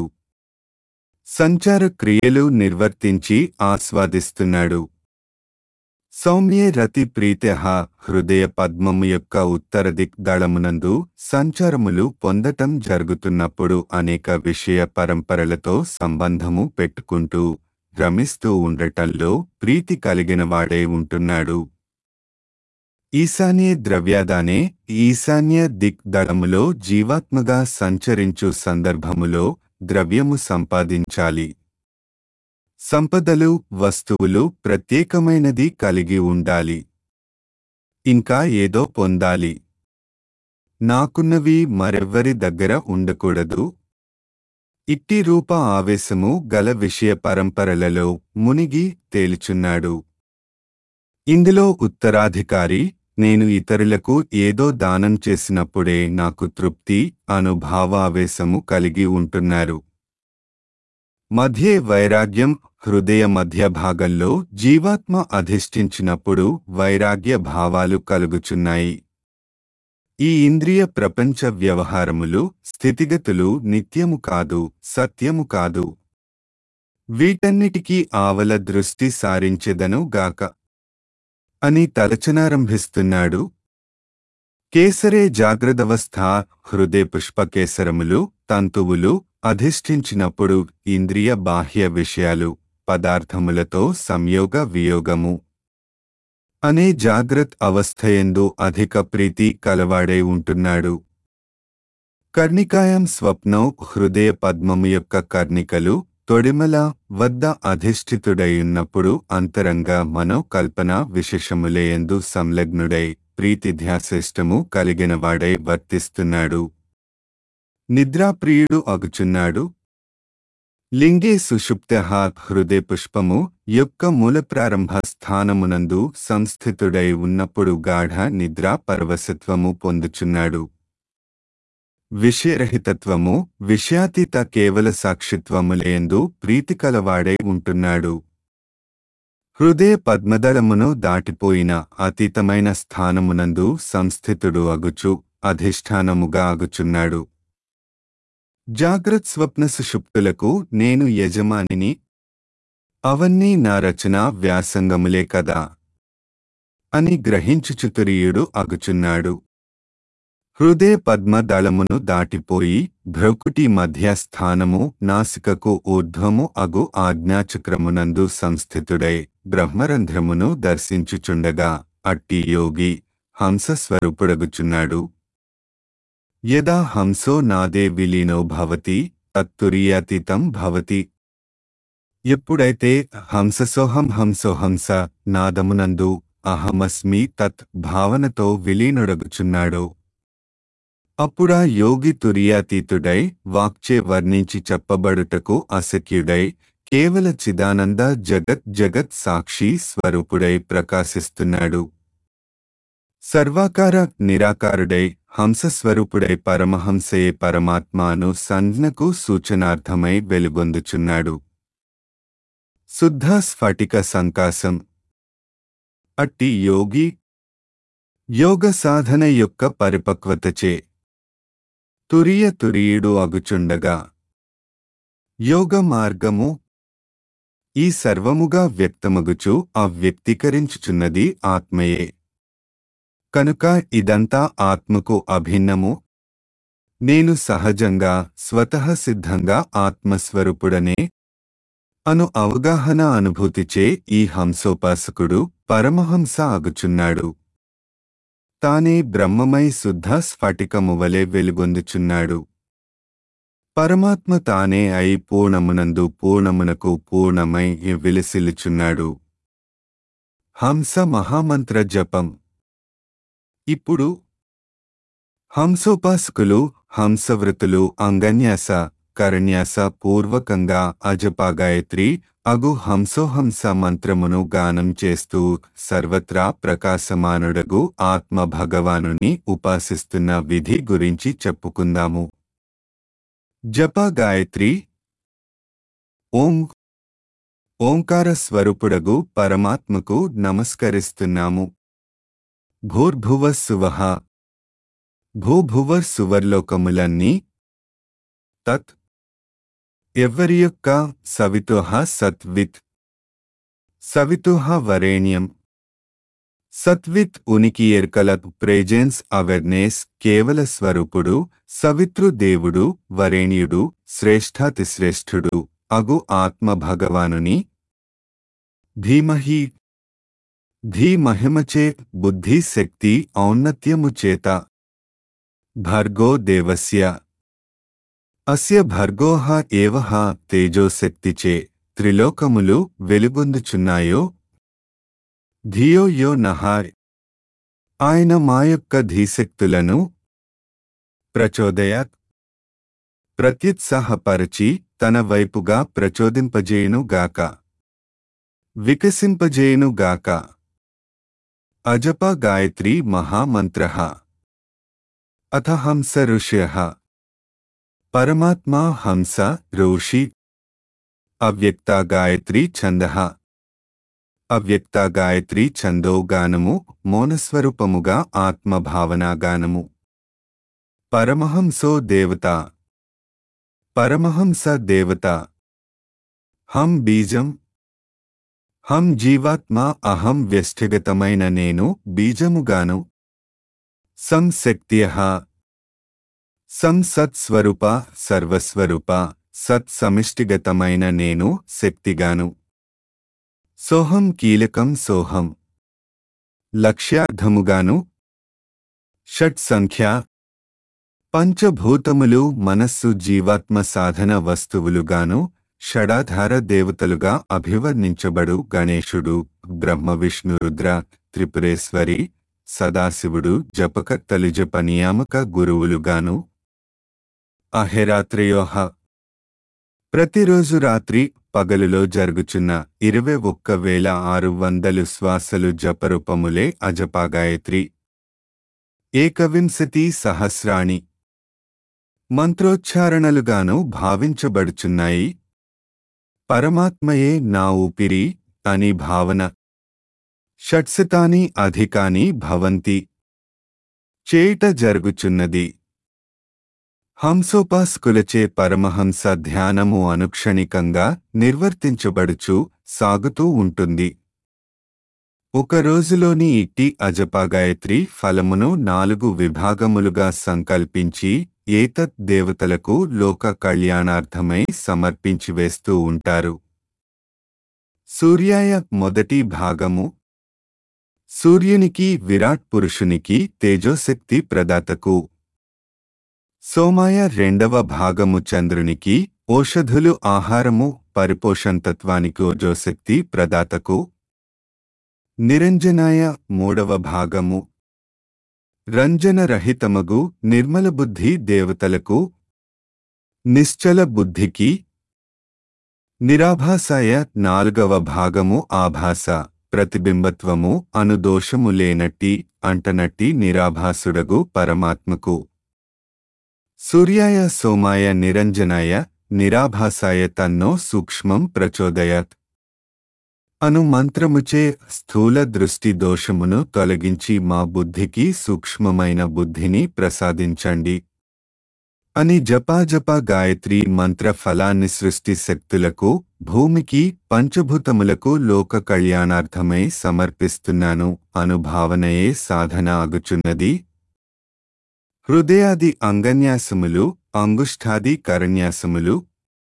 సంచార క్రియలు నిర్వర్తించి ఆస్వాదిస్తున్నాడు. సౌమ్యే రతి ప్రీత్యః హృదయ పద్మము యొక్క ఉత్తర దిక్ దళమునందు సంచారములు పొందటం జరుగుతున్నప్పుడు అనేక విషయ పరంపరలతో సంబంధము పెట్టుకుంటూ రమిస్తూ ఉండటంలో ప్రీతి కలిగినవాడే ఉంటున్నాడు. ఈశాన్య ద్రవ్యాదానే ఈశాన్య దిక్ దళములో జీవాత్మగా సంచరించు సందర్భములో ద్రవ్యము సంపాదించాలి. సంపదలు, వస్తువులు ప్రత్యేకమైనది కలిగి ఉండాలి. ఇంకా ఏదో పొందాలి. నాకున్నవి మరెవ్వరి దగ్గర ఉండకూడదు. ఇట్టి రూప ఆవేశము గల విషయ పరంపరలలో మునిగి తేలుచున్నాడు. ఇందులో ఉత్తరాధికారి నేను ఇతరులకు ఏదో దానం చేసినప్పుడే నాకు తృప్తి అను భావావేశము కలిగి ఉంటున్నారు. మధ్యే వైరాగ్యం హృదయ మధ్య భాగంలో జీవాత్మ అధిష్ఠించినప్పుడు వైరాగ్య భావాలు కలుగుచున్నాయి. ఈ ఇంద్రియ ప్రపంచ వ్యవహారములు, స్థితిగతులు నిత్యము కాదు, సత్యము కాదు. వీటన్నిటికీ ఆవల దృష్టి సారించెదను గాక అని తలచనారంభిస్తున్నాడు. కేసరే జాగ్రదవస్థ హృదయ పుష్పకేసరములు, తంతువులు అధిష్ఠించినప్పుడు ఇంద్రియ బాహ్య విషయాలు, పదార్థములతో సంయోగ వియోగము అనే జాగ్రత్ అవస్థయందు అధిక ప్రీతి కలవాడై ఉంటున్నాడు. కర్ణికాయం స్వప్నం హృదయ పద్మము యొక్క కర్ణికలు తొడిమల వద్ద అధిష్ఠితుడైయున్నప్పుడు అంతరంగ మనోకల్పన విశేషములేయందు సంలగ్నుడై ప్రీతిధ్యాసేష్టము కలిగినవాడై వర్తిస్తున్నాడు. నిద్రాప్రియుడు అగుచున్నాడు. లింగే సుషుప్తః హృదయ పుష్పము యొక్క మూల ప్రారంభ స్థానమునందు సంస్థితుడై ఉన్నప్పుడు గాఢ నిద్రా పరవశత్వము పొందుచున్నాడు. విషయరహితత్వము, విషయాతీత కేవల సాక్షిత్వములేందు ప్రీతికలవాడై ఉంటున్నాడు. హృదయ పద్మదళమును దాటిపోయిన అతీతమైన స్థానమునందు సంస్థితుడు అగుచు అధిష్టానముగా అగుచున్నాడు. జాగ్రత్ స్వప్న సుషుప్తులకు నేను యజమానిని, అవన్నీ నా రచన వ్యాసంగములే కదా అని గ్రహించుచుతురీయుడు అగుచున్నాడు. హృదయ పద్మ దళమును దాటిపోయి భ్రకుటి మధ్య స్థానము నాసికకు ఊర్ధ్వము అగు ఆజ్ఞాచక్రమునందు సంస్థితుడై బ్రహ్మరంధ్రమును దర్శించుచుండగా అట్టి యోగి హంసస్వరూపుడగుచున్నాడు. యదా హంసో నాదే విలీనో భవతి తత్తురీయాతీతం భవతి. ఎప్పుడైతే హంససోహం హంసోహంస నాదమునందు అహమస్మి తత్ భావనతో విలీనుడగుచున్నాడో అప్పుడా యోగి తురీయాతీతుడై వాక్చే వర్ణించి చెప్పబడుటకు అశక్యుడై కేవల చిదానంద జగత్ జగత్ సాక్షి స్వరూపుడై ప్రకాశిస్తున్నాడు. సర్వాకార నిరాకారుడై హంసస్వరూపుడై పరమహంసయే పరమాత్మాను సంజ్ఞకు సూచనార్థమై వెలుగొందుచున్నాడు. శుద్ధ స్ఫటిక సంకాసం. అట్టి యోగి యోగ సాధన యొక్క పరిపక్వతచే తురియ తురీయుడు అగుచుండగా యోగ మార్గము ఈ సర్వముగా వ్యక్తమగుచు అవ్యక్తీకరించుచున్నది ఆత్మయే. కనుక ఇదంతా ఆత్మకు అభిన్నము. నేను సహజంగా స్వతః సిద్ధంగా ఆత్మస్వరూపుడనే అను అవగాహన అనుభూతిచే ఈ హంసోపాసకుడు పరమహంస అగుచున్నాడు. తానే బ్రహ్మమై శుద్ధ స్ఫటికమువలె వెలుగొందుచున్నాడు. పరమాత్మ తానే అయి పూర్ణమునందు పూర్ణమునకు పూర్ణమై విలసిల్లుచున్నాడు. హంస మహామంత్ర జపం. ఇప్పుడు హంసోపాసకులు హంసవృతులు అంగన్యాస కరణ్యాస పూర్వకంగా అజపా గాయత్రి అగు హంసోహంస మంత్రమును గానం చేస్తూ సర్వత్రా ప్రకాశమానుడగు ఆత్మ భగవానుని ఉపాసిస్తున్న విధి గురించి చెప్పుకుందాము. జప గాయత్రి. ఓం ఓంకార స్వరూపుడగు పరమాత్మకు నమస్కరిస్తున్నాము. భూర్భువః సువః. భూభువః సువర్లోకములన్నీ. తత్ ఎవ్వరి యొక్క సవితుః సత్విత్. సవితుః వరేణ్యం. సత్విత్ ఉనికి ఎర్కల ప్రేజెన్స్ అవేర్నెస్ కేవల స్వరూపుడు సవితృ దేవుడు వరేణ్యుడు శ్రేష్ఠాతిశ్రేష్ఠుడు అగు ఆత్మ భగవానుని. ధీమహి. ధీ మహిమచే బుద్ధి శక్తి ఔన్నత్యము చేత. భర్గో దేవస్య. అస్య భర్గోః ఏవః తేజోశక్తిచే త్రిలోకములు వెలుగొందుచున్నాయో. ధియో యో నః. ఆయన మా యొక్క ధీశక్తులను ప్రచోదయాత్. ప్రత్యుత్సాహపరచి తన వైపుగా ప్రచోదింపజేయునుగాక. వికసింపజేయునుగాక. అజప గాయత్రీ మహామంత్రః. అథ హంస ఋష్యః. పరమాత్మా హంస ఋషి. అవ్యక్త గాయత్రీ ఛందః. అవ్యక్త గాయత్రీ ఛందో గానము మౌనస్వరూపముగా ఆత్మభావనా గానము. పరమహంసో దేవత. పరమహంస దేవత. హం బీజం. హం జీవాత్మ అహం వ్యష్టిగతమైన నేను బీజముగాను. సం శక్త్యః. సం సత్స్వరూప సర్వస్వరూప సత్ సమిష్టిగతమైన నేను శక్తిగాను. సోహం కీలకం సోహం లక్ష్యార్థముగాను. షట్ సంఖ్య. పంచభూతములు మనస్సు జీవాత్మ సాధన వస్తువులుగాను షడాధార దేవతలుగా అభివర్ణించబడు గణేశుడు బ్రహ్మ విష్ణు రుద్ర త్రిపురేశ్వరి సదాశివుడు జపకర్తలు జప నియామక గురువులుగాను. అహేరాత్రయోహ. ప్రతిరోజు రాత్రి పగలులో జరుగుచున్న ఇరవై ఒక్క వేల ఆరు వందలు శ్వాసలు జపరూపములే అజపాగాయత్రి. ఏకవింశతి సహస్రాణి మంత్రోచ్చారణలుగాను భావించబడుచున్నాయి. పరమాత్మయే నా ఊపిరి అని భావన. షట్శతాని అధికాని భవంతి చేయుట జరుగుచున్నది. హంసోపాసకులచే పరమహంస ధ్యానము అనుక్షణికంగా నిర్వర్తించబడుచు సాగుతూ ఉంటుంది. ఒక రోజులోని ఇట్టి అజపాగాయత్రి ఫలమును నాలుగు విభాగములుగా సంకల్పించి ఏతత్ దేవతలకు లోక కళ్యాణార్థమై సమర్పించివేస్తూ ఉంటారు. సూర్యాయ మొదటి భాగము. సూర్యునికి విరాట్ పురుషునికి తేజోశక్తి ప్రదాతకు. సోమాయ రెండవ భాగము చంద్రునికి ఓషధులు ఆహారము పరిపోషణతత్వానికి ఓజోశక్తి ప్రదాతకు. నిరంజనాయ మూడవ భాగము. రంజనరహితమగు నిర్మల బుద్ధి దేవతలకు. నిశ్చల బుద్ధికి. నిరాభాసాయ నాలుగవ భాగము ఆభాస ప్రతిబింబత్వము అనుదోషము లేనట్టి అంటనట్టి నిరాభాసుడగు పరమాత్మకు. సూర్యాయ సోమాయ నిరంజనాయ నిరాభాసాయ తన్నో సూక్ష్మం ప్రచోదయాత్ అను మంత్రముచే స్థూల దృష్టి దోషమును తొలగించి మా బుద్ధికి సూక్ష్మమైన బుద్ధిని ప్రసాదించండి అని జపాజప గాయత్రీ మంత్ర ఫలాన్ని సృష్టి శక్తులకు భూమికి పంచభూతములకు లోక కళ్యాణార్థమై సమర్పిస్తున్నాను అనుభావనయే సాధన అగుచున్నది. హృదయాది అంగన్యాసములు అంగుష్ఠాది కరన్యాసములు.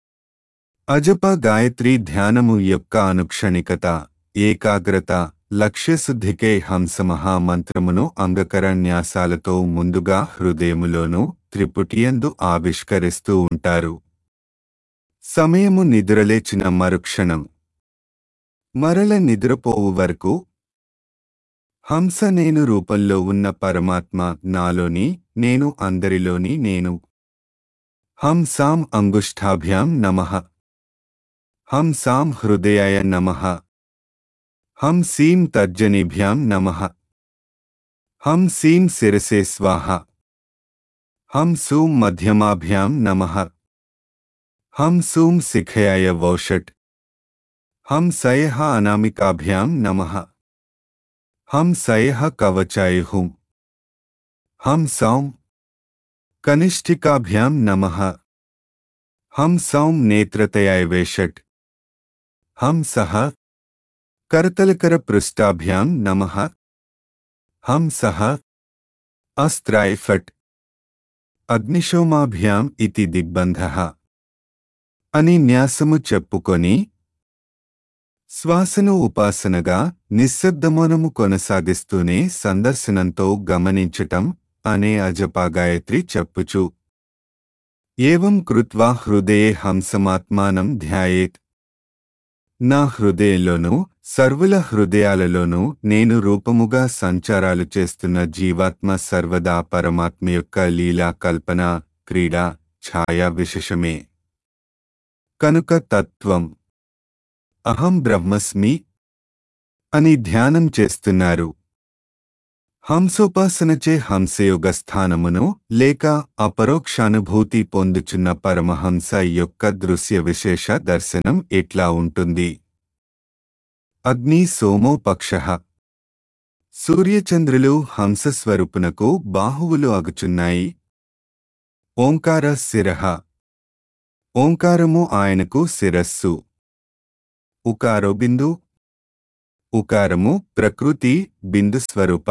అజప గాయత్రీ ధ్యానము యొక్క అనుక్షణికత ఏకాగ్రత లక్ష్యశుద్ధికై హంసమహామంత్రమును అంగకరన్యాసాలతో ముందుగా హృదయములోనూ త్రిపుటియందు ఆవిష్కరిస్తూ ఉంటారు. సమయము నిద్రలేచిన మరుక్షణం మరల నిద్రపోవు వరకు హంస నేను రూపంలో ఉన్న పరమాత్మ నాలోని నేను అందరిలోని నేను. హం సాం అంగుష్ఠాభ్యాం నమః. హం సాం హృదయాయ నమః. హం సీం తర్జనిభ్యాం నమః. హం సీం శిరసే స్వాహ. హం సూం మధ్యమాభ్యాం నమః. హం సూం శిఖయాయ వౌషట్. హం సయః అనామికాభ్యాం నమః. హం సయః కవచాయ హుం. హం సౌం కనిష్ఠికాభ్యాం నమః. హం సౌం నేత్రతయాయ వేషట్. హం సహ కరతలకర పృష్ఠాభ్యాం నమః. హం సహ అస్త్రాయ ఫట్. అగ్నిశోమాభ్యాం ఇతి దిగ్బంధః అని న్యాసము చెప్పుకొని శ్వాసను ఉపాసనగా నిశ్శబ్దమౌనము కొనసాగిస్తూనే సందర్శనంతో గమనించటం అనే అజపాగాయత్రి చెప్పుచు ఏవం కృత్వా హృదయే హంసమాత్మానం ధ్యాయేత్. నా హృదయంలోనూ సర్వుల హృదయాలలోనూ నేను రూపముగా సంచారాలు చేస్తున్న జీవాత్మ సర్వదా పరమాత్మ యొక్క లీలా కల్పన క్రీడా ఛాయా విశేషమే. కనుక తత్వం అహం బ్రహ్మస్మి అని ధ్యానం చేస్తున్నారు. హంసోపాసనచే హంసయోగ స్థానమును లేక అపరోక్షానుభూతి పొందుచున్న పరమహంస యొక్క దృశ్య విశేష దర్శనం ఎట్లా ఉంటుంది? అగ్ని సోమో పక్షః. సూర్యచంద్రులు హంసస్వరూపునకు బాహువులు అగుచున్నాయి. ఓంకార శిరః. ఓంకారము ఆయనకు శిరస్సు. ఉకారో బిందు. ఉకారము ప్రకృతి బిందుస్వరూప.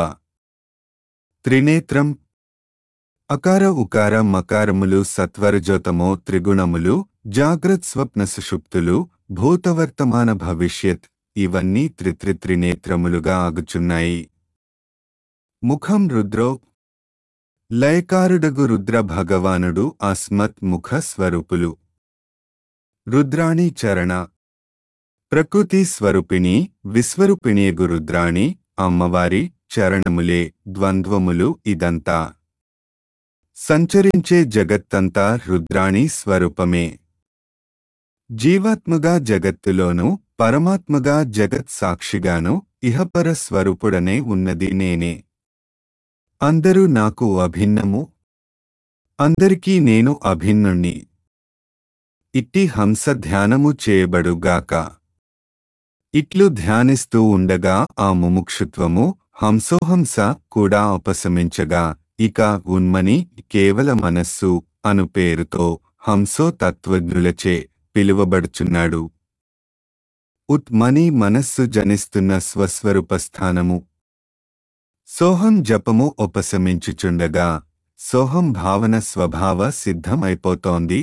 త్రినేత్రం. అకార ఉకార మకారములు సత్వరజోతమో త్రిగుణములు జాగ్రత్ స్వప్న సుషుప్తులు భూతవర్తమాన భవిష్యత్ ఇవన్నీ త్రిత్రి త్రినేత్రములుగా ఆగుచున్నాయి. ముఖం రుద్రో. లయకారుడగు రుద్ర భగవానుడు అస్మత్ ముఖ స్వరూపులు. రుద్రాణి చరణ. ప్రకృతి స్వరూపిణి విశ్వరూపిణియగు రుద్రాణి అమ్మవారి చరణములే ద్వంద్వములు. ఇదంతా సంచరించే జగత్తంతా రుద్రాణి స్వరూపమే. జీవాత్మగా జగత్తులోనూ పరమాత్మగా జగత్ సాక్షిగాను ఇహపర స్వరూపుడనే ఉన్నది నేనే. అందరూ నాకు అభిన్నము. అందరికీ నేను అభిన్నుణ్ణి. ఇట్టి హంస ధ్యానము చేయబడుగాక. ఇట్లు ధ్యానిస్తూ ఉండగా ఆ ముముక్షుత్వము హంసోహంస కూడా ఉపశమించగా ఇక ఉన్మని కేవల మనస్సు అను పేరుతో హంసో తత్వజ్ఞులచే పిలువబడుచున్నాడు. ఉత్మని మనస్సు జనిస్తున్న స్వస్వరూపస్థానము. సోహం జపము ఉపశమించుచుండగా సోహం భావన స్వభావ సిద్ధమైపోతోంది.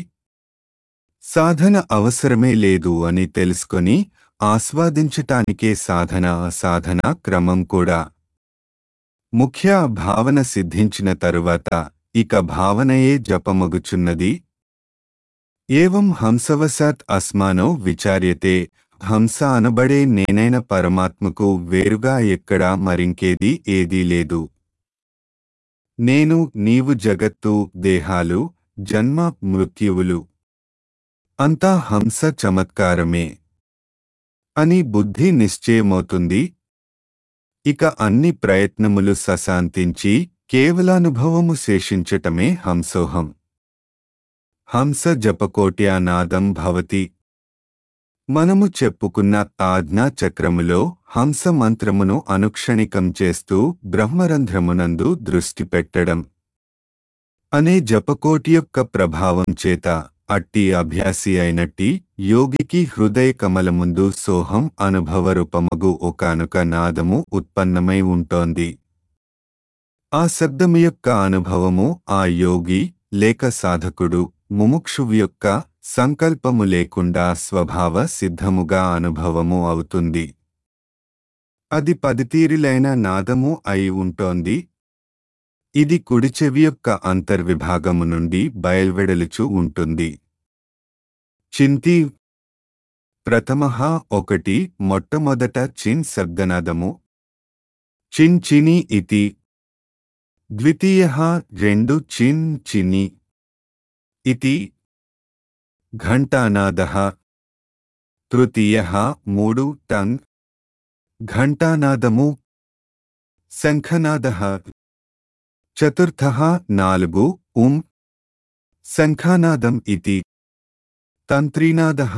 సాధన అవసరమే లేదు అని తెలుసుకొని ఆస్వాదించటానికే సాధన అసాధన క్రమం కూడా. ముఖ్య భావన సిద్ధించిన తరువాత ఇక భావనయే జపమగుచున్నది. ఏవం హంసవశాత్ అస్మానో విచార్యతే. హంస అనబడే నేనైన పరమాత్మకు వేరుగా ఎక్కడా మరింకేదీ ఏదీ లేదు. నేను నీవు జగత్తు దేహాలు జన్మ మృత్యువులు అంతా హంస చమత్కారమే అని బుద్ధి నిశ్చయమవుతుంది. ఇక అన్ని ప్రయత్నములు సశాంతించి కేవలానుభవము శేషించటమే హంసోహం. హంస జపకోట్యా నాదం భవతి. మనము చెప్పుకున్న ఆజ్ఞా చక్రములో హంస మంత్రమును అనుక్షణికం చేస్తూ బ్రహ్మరంధ్రమునందు దృష్టి పెట్టడం అనే జపకోటి యొక్క ప్రభావం చేత అట్టి అభ్యాసి అయినట్టి యోగికి హృదయ కమలముందు సోహం అనుభవరూపమగు ఒకానొక నాదము ఉత్పన్నమై ఉంటోంది. ఆ శబ్దము యొక్క అనుభవము ఆ యోగి లేక సాధకుడు ముముక్షువు యొక్క సంకల్పము లేకుండా స్వభావ సిద్ధముగా అనుభవము అవుతుంది. అది పదితీరులైన నాదము అయి ఉంటోంది. ఇది కుడి చెవి యొక్క అంతర్విభాగము నుండి బయల్వెడలుచు ఉంటుంది. చింతి. ప్రథమః ఒకటి మొట్టమొదట చిన్ శబ్దనాదము. చిన్ చిని ఇతి. ద్వితీయః రెండు చిన్ చిని ఇతి. ఘంటానాదః. తృతీయః మూడు టంగ్ ఘంటానాదము శంఖనాదః చతుర్థః నాలుగు ఉం శంఖానాదం ఇతి తంత్రీనాదః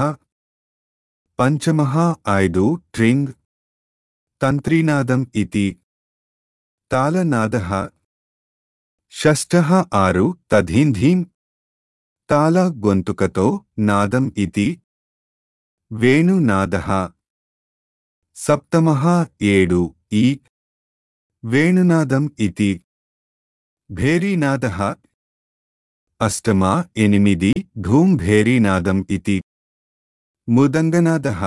పంచమః ఐదు ట్రింగ్ తంత్రీనాదం ఇతి తాళనాదః షష్ఠః ఆరు తధీంధీం తాళ గొంతుకతో నాదం ఇతి వేణునాదః సప్తమః ఏడు ఈ వేణునాదం ఇతి భేరీనాదః అష్టమ ఎనిమిది ధూమ్ భేరీనాదం ఇతి ముదంగనాదః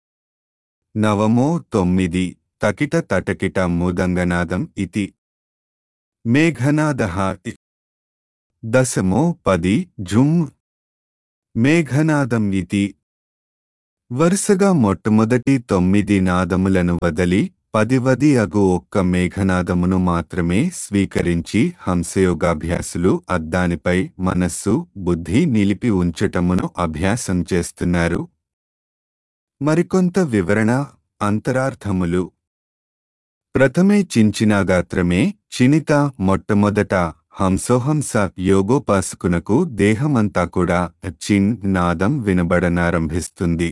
నవమో తొమ్మిది తకిట తటకిట ముదంగనాదం ఇతి మేఘనాదః దశమో పది జుమ్ మేఘనాదం ఇతి వరుసగా మొట్టమొదటి తొమ్మిది నాదములను వదలి పదివది అగు ఒక్క మేఘనాదమును మాత్రమే స్వీకరించి హంసయోగాభ్యాసులు అద్దానిపై మనస్సు బుద్ధి నిలిపి ఉంచటమును అభ్యాసం చేస్తున్నారు. మరికొంత వివరణ అంతరార్థములు. ప్రథమే చించినాగాత్రమే చినిత మొట్టమొదట హంసోహంస యోగోపాసకునకు దేహమంతా కూడా చిన్ నాదం వినబడనారంభిస్తుంది.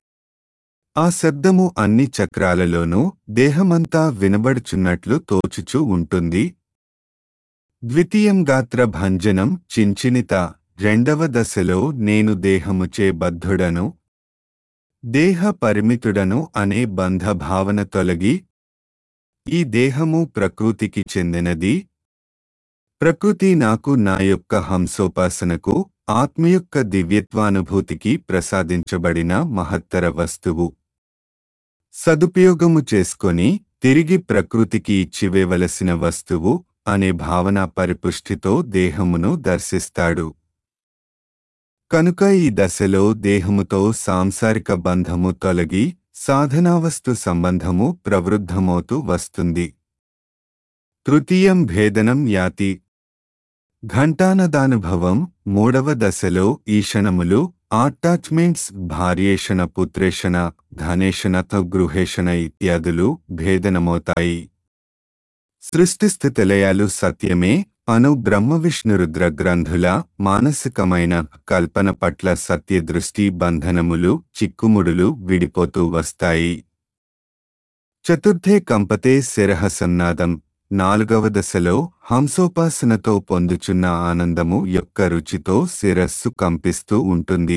ఆ శబ్దము అన్ని చక్రాలలోనూ దేహమంతా వినబడుచున్నట్లు తోచుచూ ఉంటుంది. ద్వితీయం గాత్ర భంజనం చించినిత రెండవ దశలో నేను దేహముచే బద్ధుడను దేహ పరిమితుడను అనే బంధ భావన తొలగి ఈ దేహము ప్రకృతికి చెందినది, ప్రకృతి నాకు నా యొక్క హంసోపాసనకు ఆత్మ యొక్క దివ్యత్వానుభూతికి ప్రసాదించబడిన మహత్తర వస్తువు, సదుపయోగము చేసుకొని తిరిగి ప్రకృతికి ఇచ్చివేవలసిన వస్తువు అనే భావన పరిపుష్టితో దేహమును దర్శిస్తాడు. కనుక ఈ దశలో దేహముతో సాంసారిక బంధము తొలగి సాధనావస్తు సంబంధము ప్రవృద్ధమవుతూ వస్తుంది. తృతీయం భేదనం యాతి ఘంటానదానుభవం మూడవ దశలో ఈషణములు అటాచ్మెంట్స్ భార్యేషణ పుత్రేషణ ధనేషణ గృహేషణ ఇత్యాదులు భేదనమవుతాయి. సృష్టిస్థితిలయాలు సత్యమే అను బ్రహ్మవిష్ణురుద్ర గ్రంథుల మానసికమైన కల్పన పట్ల సత్యదృష్టి బంధనములు చిక్కుముడులు విడిపోతూ వస్తాయి. చతుర్థే కంపతే శిరః సన్నాదం నాలుగవ దశలో హంసోపాసనతో పొందుచున్న ఆనందము యొక్క రుచితో శిరస్సు కంపిస్తూ ఉంటుంది.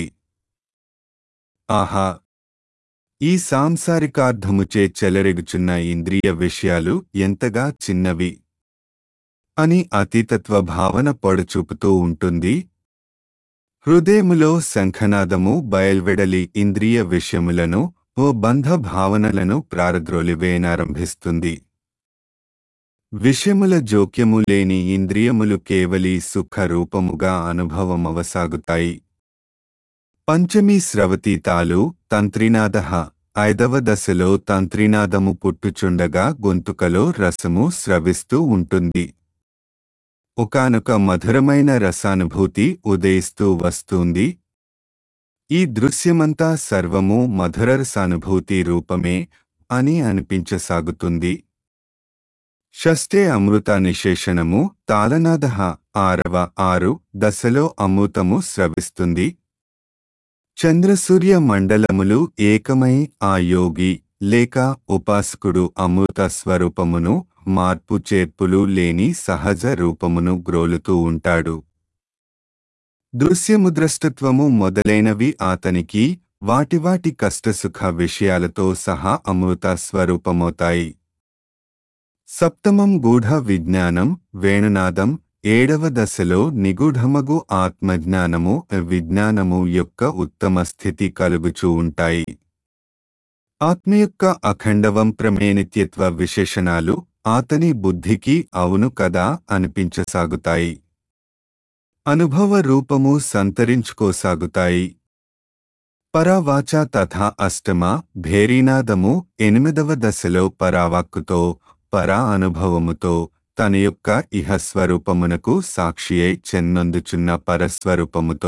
ఆహా! ఈ సాంసారికార్థముచే చెలరెగుచున్న ఇంద్రియ విషయాలు ఎంతగా చిన్నవి అని అతీతత్వ భావన పొడచూపుతూ ఉంటుంది. హృదయములో శంఖనాదము బయల్వెడలి ఇంద్రియ విషయములను ఓ బంధ భావనలను ప్రారద్రోలివేయనారంభిస్తుంది. విషయముల జోక్యము లేని ఇంద్రియములు కేవలీ సుఖ రూపముగా అనుభవమవసాగుతాయి. పంచమీ స్రవతీతాలు తంత్రీనాదః ఐదవ దశలో తంత్రీనాదము పుట్టుచుండగా గొంతుకలో రసము స్రవిస్తూ ఉంటుంది. ఒకానొక మధురమైన రసానుభూతి ఉదయిస్తూ వస్తుంది. ఈ దృశ్యమంతా సర్వము మధురరసానుభూతి రూపమే అని అనిపించసాగుతుంది. షష్ఠే అమృత నిశేషణము తాళనాదః ఆరవ ఆరు దశలో అమృతము స్రవిస్తుంది. చంద్రసూర్య మండలములు ఏకమై ఆ యోగి లేక ఉపాసకుడు అమృత స్వరూపమును మార్పు చేర్పులు లేని సహజ రూపమును గ్రోలుతూ ఉంటాడు. దృశ్యముద్రష్టత్వము మొదలైనవి అతనికి వాటివాటి కష్టసుఖ విషయాలతో సహా అమృత స్వరూపమవుతాయి. సప్తమం గూఢ విజ్ఞానం వేణునాదం ఏడవ దశలో నిగూఢమగు ఆత్మజ్ఞానము విజ్ఞానము యొక్క ఉత్తమ స్థితి కలుగుచూ ఉంటాయి. ఆత్మ యొక్క అఖండవం ప్రమేనిత్యత్వ విశేషణాలు అతని బుద్ధికి అవును కదా అనిపించసాగుతాయి. అనుభవ రూపము సంతరించుకోసాగుతాయి. పరావాచ తథా అష్టమ భేరీనాదము ఎనిమిదవ దశలో పరావాక్కుతో పరా అనుభవముతో తన యొక్క ఇహ స్వరూపమునకు సాక్షియై చెన్నొందుచున్న పరస్వరూపముతో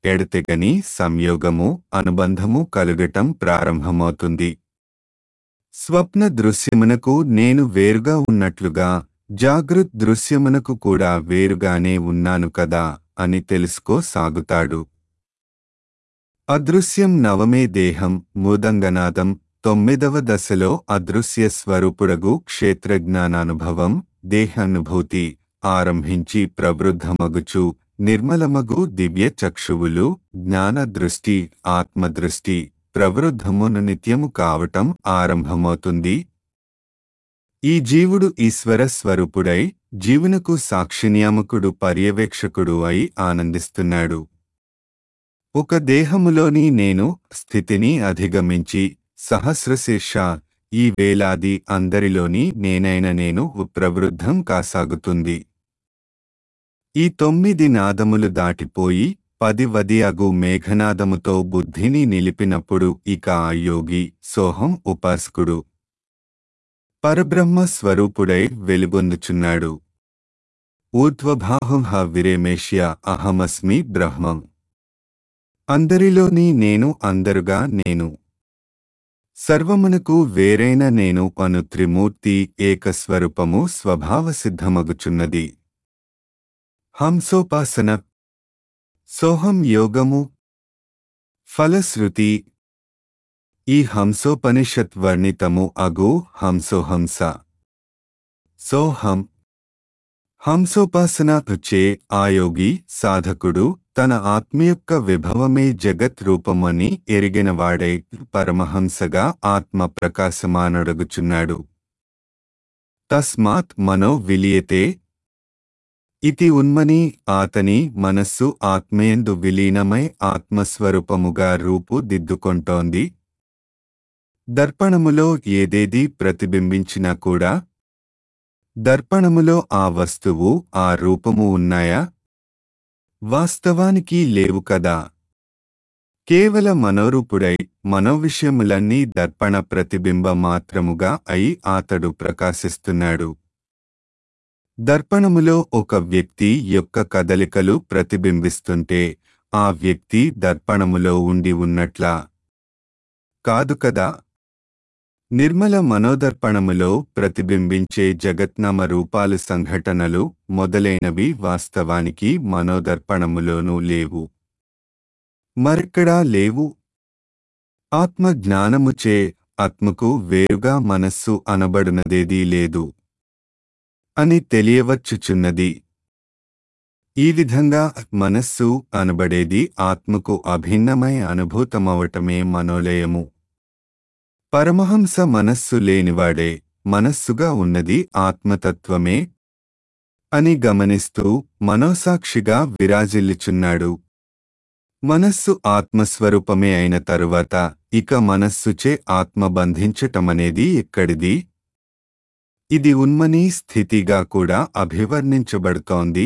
ఎడతెగని సంయోగము అనుబంధము కలుగటం ప్రారంభమవుతుంది. స్వప్న దృశ్యమునకు నేను వేరుగా ఉన్నట్లుగా జాగృత్ దృశ్యమునకు కూడా వేరుగానే ఉన్నాను కదా అని తెలుసుకోసాగుతాడు. అదృశ్యం నవమే దేహం మూదంగనాదం తొమ్మిదవ దశలో అదృశ్య స్వరూపుడగు క్షేత్రజ్ఞానానుభవం దేహానుభూతి ఆరంభించి ప్రవృద్ధమగుచు నిర్మలమగు దివ్య చక్షువులు జ్ఞాన దృష్టి ఆత్మదృష్టి ప్రవృద్ధమును నిత్యము కావటం ఆరంభమవుతుంది. ఈ జీవుడు ఈశ్వర స్వరూపుడై జీవునకు సాక్షినియామకుడు పర్యవేక్షకుడు అయి ఆనందిస్తున్నాడు. ఒక దేహములోని నేను స్థితిని అధిగమించి సహస్రశీర్ష ఈ వేలాది అందరిలోని నేనైన నేను ప్రవృద్ధం కాసాగుతుంది. ఈ తొమ్మిది నాదములు దాటిపోయి పది వది అగు మేఘనాదముతో బుద్ధిని నిలిపినప్పుడు ఇక ఆ యోగి సోహం ఉపాసకుడు పరబ్రహ్మ స్వరూపుడై వెలుగొందుచున్నాడు. ఊర్ధ్వభావం హ విరేమేష్య అహమస్మి బ్రహ్మం. అందరిలోని నేను అందరుగా నేను. సర్వమునకు వేరైన నేను అను త్రిమూర్తి ఏకస్వరూపము స్వభావసిద్ధమగుచున్నది. హంసోపాసన సోహం యోగము ఫలశ్రుతి. ఈ హంసోపనిషత్ వర్ణితము అగు హంసోహంస సోహం. హంసోపాసన చే ఆయోగి సాధకుడు తన ఆత్మ యొక్క విభవమే జగత్ రూపమని ఎరిగినవాడై పరమహంసగా ఆత్మ ప్రకాశమానొడగుచున్నాడు. తస్మాత్ మనో విలీయతే. ఇతి ఉన్మని ఆతని మనస్సు ఆత్మయందు విలీనమై ఆత్మస్వరూపముగా రూపు దిద్దుకొంటోంది. దర్పణములో ఏదేది ప్రతిబింబించినా కూడా దర్పణములో ఆ వస్తువు ఆ రూపము ఉన్నాయా? వాస్తవానికి లేవు కదా. కేవల మనోరూపుడై మనోవిషయములన్నీ దర్పణ ప్రతిబింబ మాత్రముగా అయి అతడు ప్రకాశిస్తున్నాడు. దర్పణములో ఒక వ్యక్తి యొక్క కదలికలు ప్రతిబింబిస్తుంటే ఆ వ్యక్తి దర్పణములో ఉండి ఉన్నట్లా? కాదు కదా. నిర్మల మనోదర్పణములో ప్రతిబింబించే జగత్నామ రూపాలు సంఘటనలు మొదలైనవి వాస్తవానికి మనోదర్పణములోనూ లేవు, మరెక్కడా లేవు. ఆత్మజ్ఞానముచే ఆత్మకు వేరుగా మనస్సు అనబడునదేదీ లేదు అని తెలియవచ్చుచున్నది. ఈ విధంగా మనస్సు అనబడేది ఆత్మకు అభిన్నమై అనుభూతమవటమే మనోలయము. పరమహంస మనస్సు లేనివాడే, మనస్సుగా ఉన్నది ఆత్మతత్వమే అని గమనిస్తూ మనోసాక్షిగా విరాజిల్లుచున్నాడు. మనస్సు ఆత్మస్వరూపమే అయిన తరువాత ఇక మనస్సుచే ఆత్మ బంధించటమనేది ఎక్కడిది? ఇది ఉన్మనీ స్థితిగా కూడా అభివర్ణించబడుతోంది.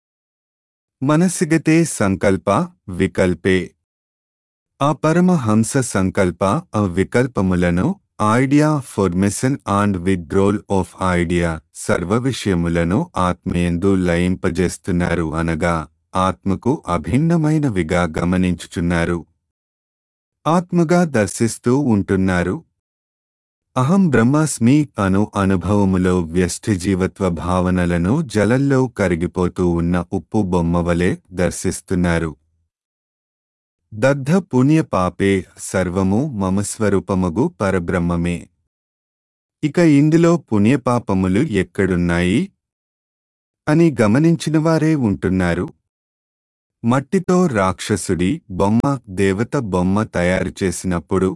మనసిగతే సంకల్ప వికల్పే. ఆ పరమహంస సంకల్ప వికల్పములను idea formation and withdrawal of idea సర్వ విషయములను ఆత్మయందు లయింపజేస్తున్నారు, అనగా ఆత్మకు అభిన్నమైనవిగా గమనించుచున్నారు, ఆత్మగా దర్శిస్తూ ఉంటున్నారు. అహం బ్రహ్మాస్మి అను అనుభవములో వ్యష్టిజీవత్వ భావనలను జలంలో కరిగిపోతూ ఉన్న ఉప్పు బొమ్మవలే దర్శిస్తున్నారు. దగ్ధ పుణ్య పాపే సర్వము మమస్వరూపమగు పరబ్రహ్మమే. ఇక ఇందులో పుణ్యపాపములు ఎక్కడున్నాయి అని గమనించినవారే ఉంటున్నారు. మట్టితో రాక్షసుడి బొమ్మ దేవత బొమ్మ తయారు చేసినప్పుడు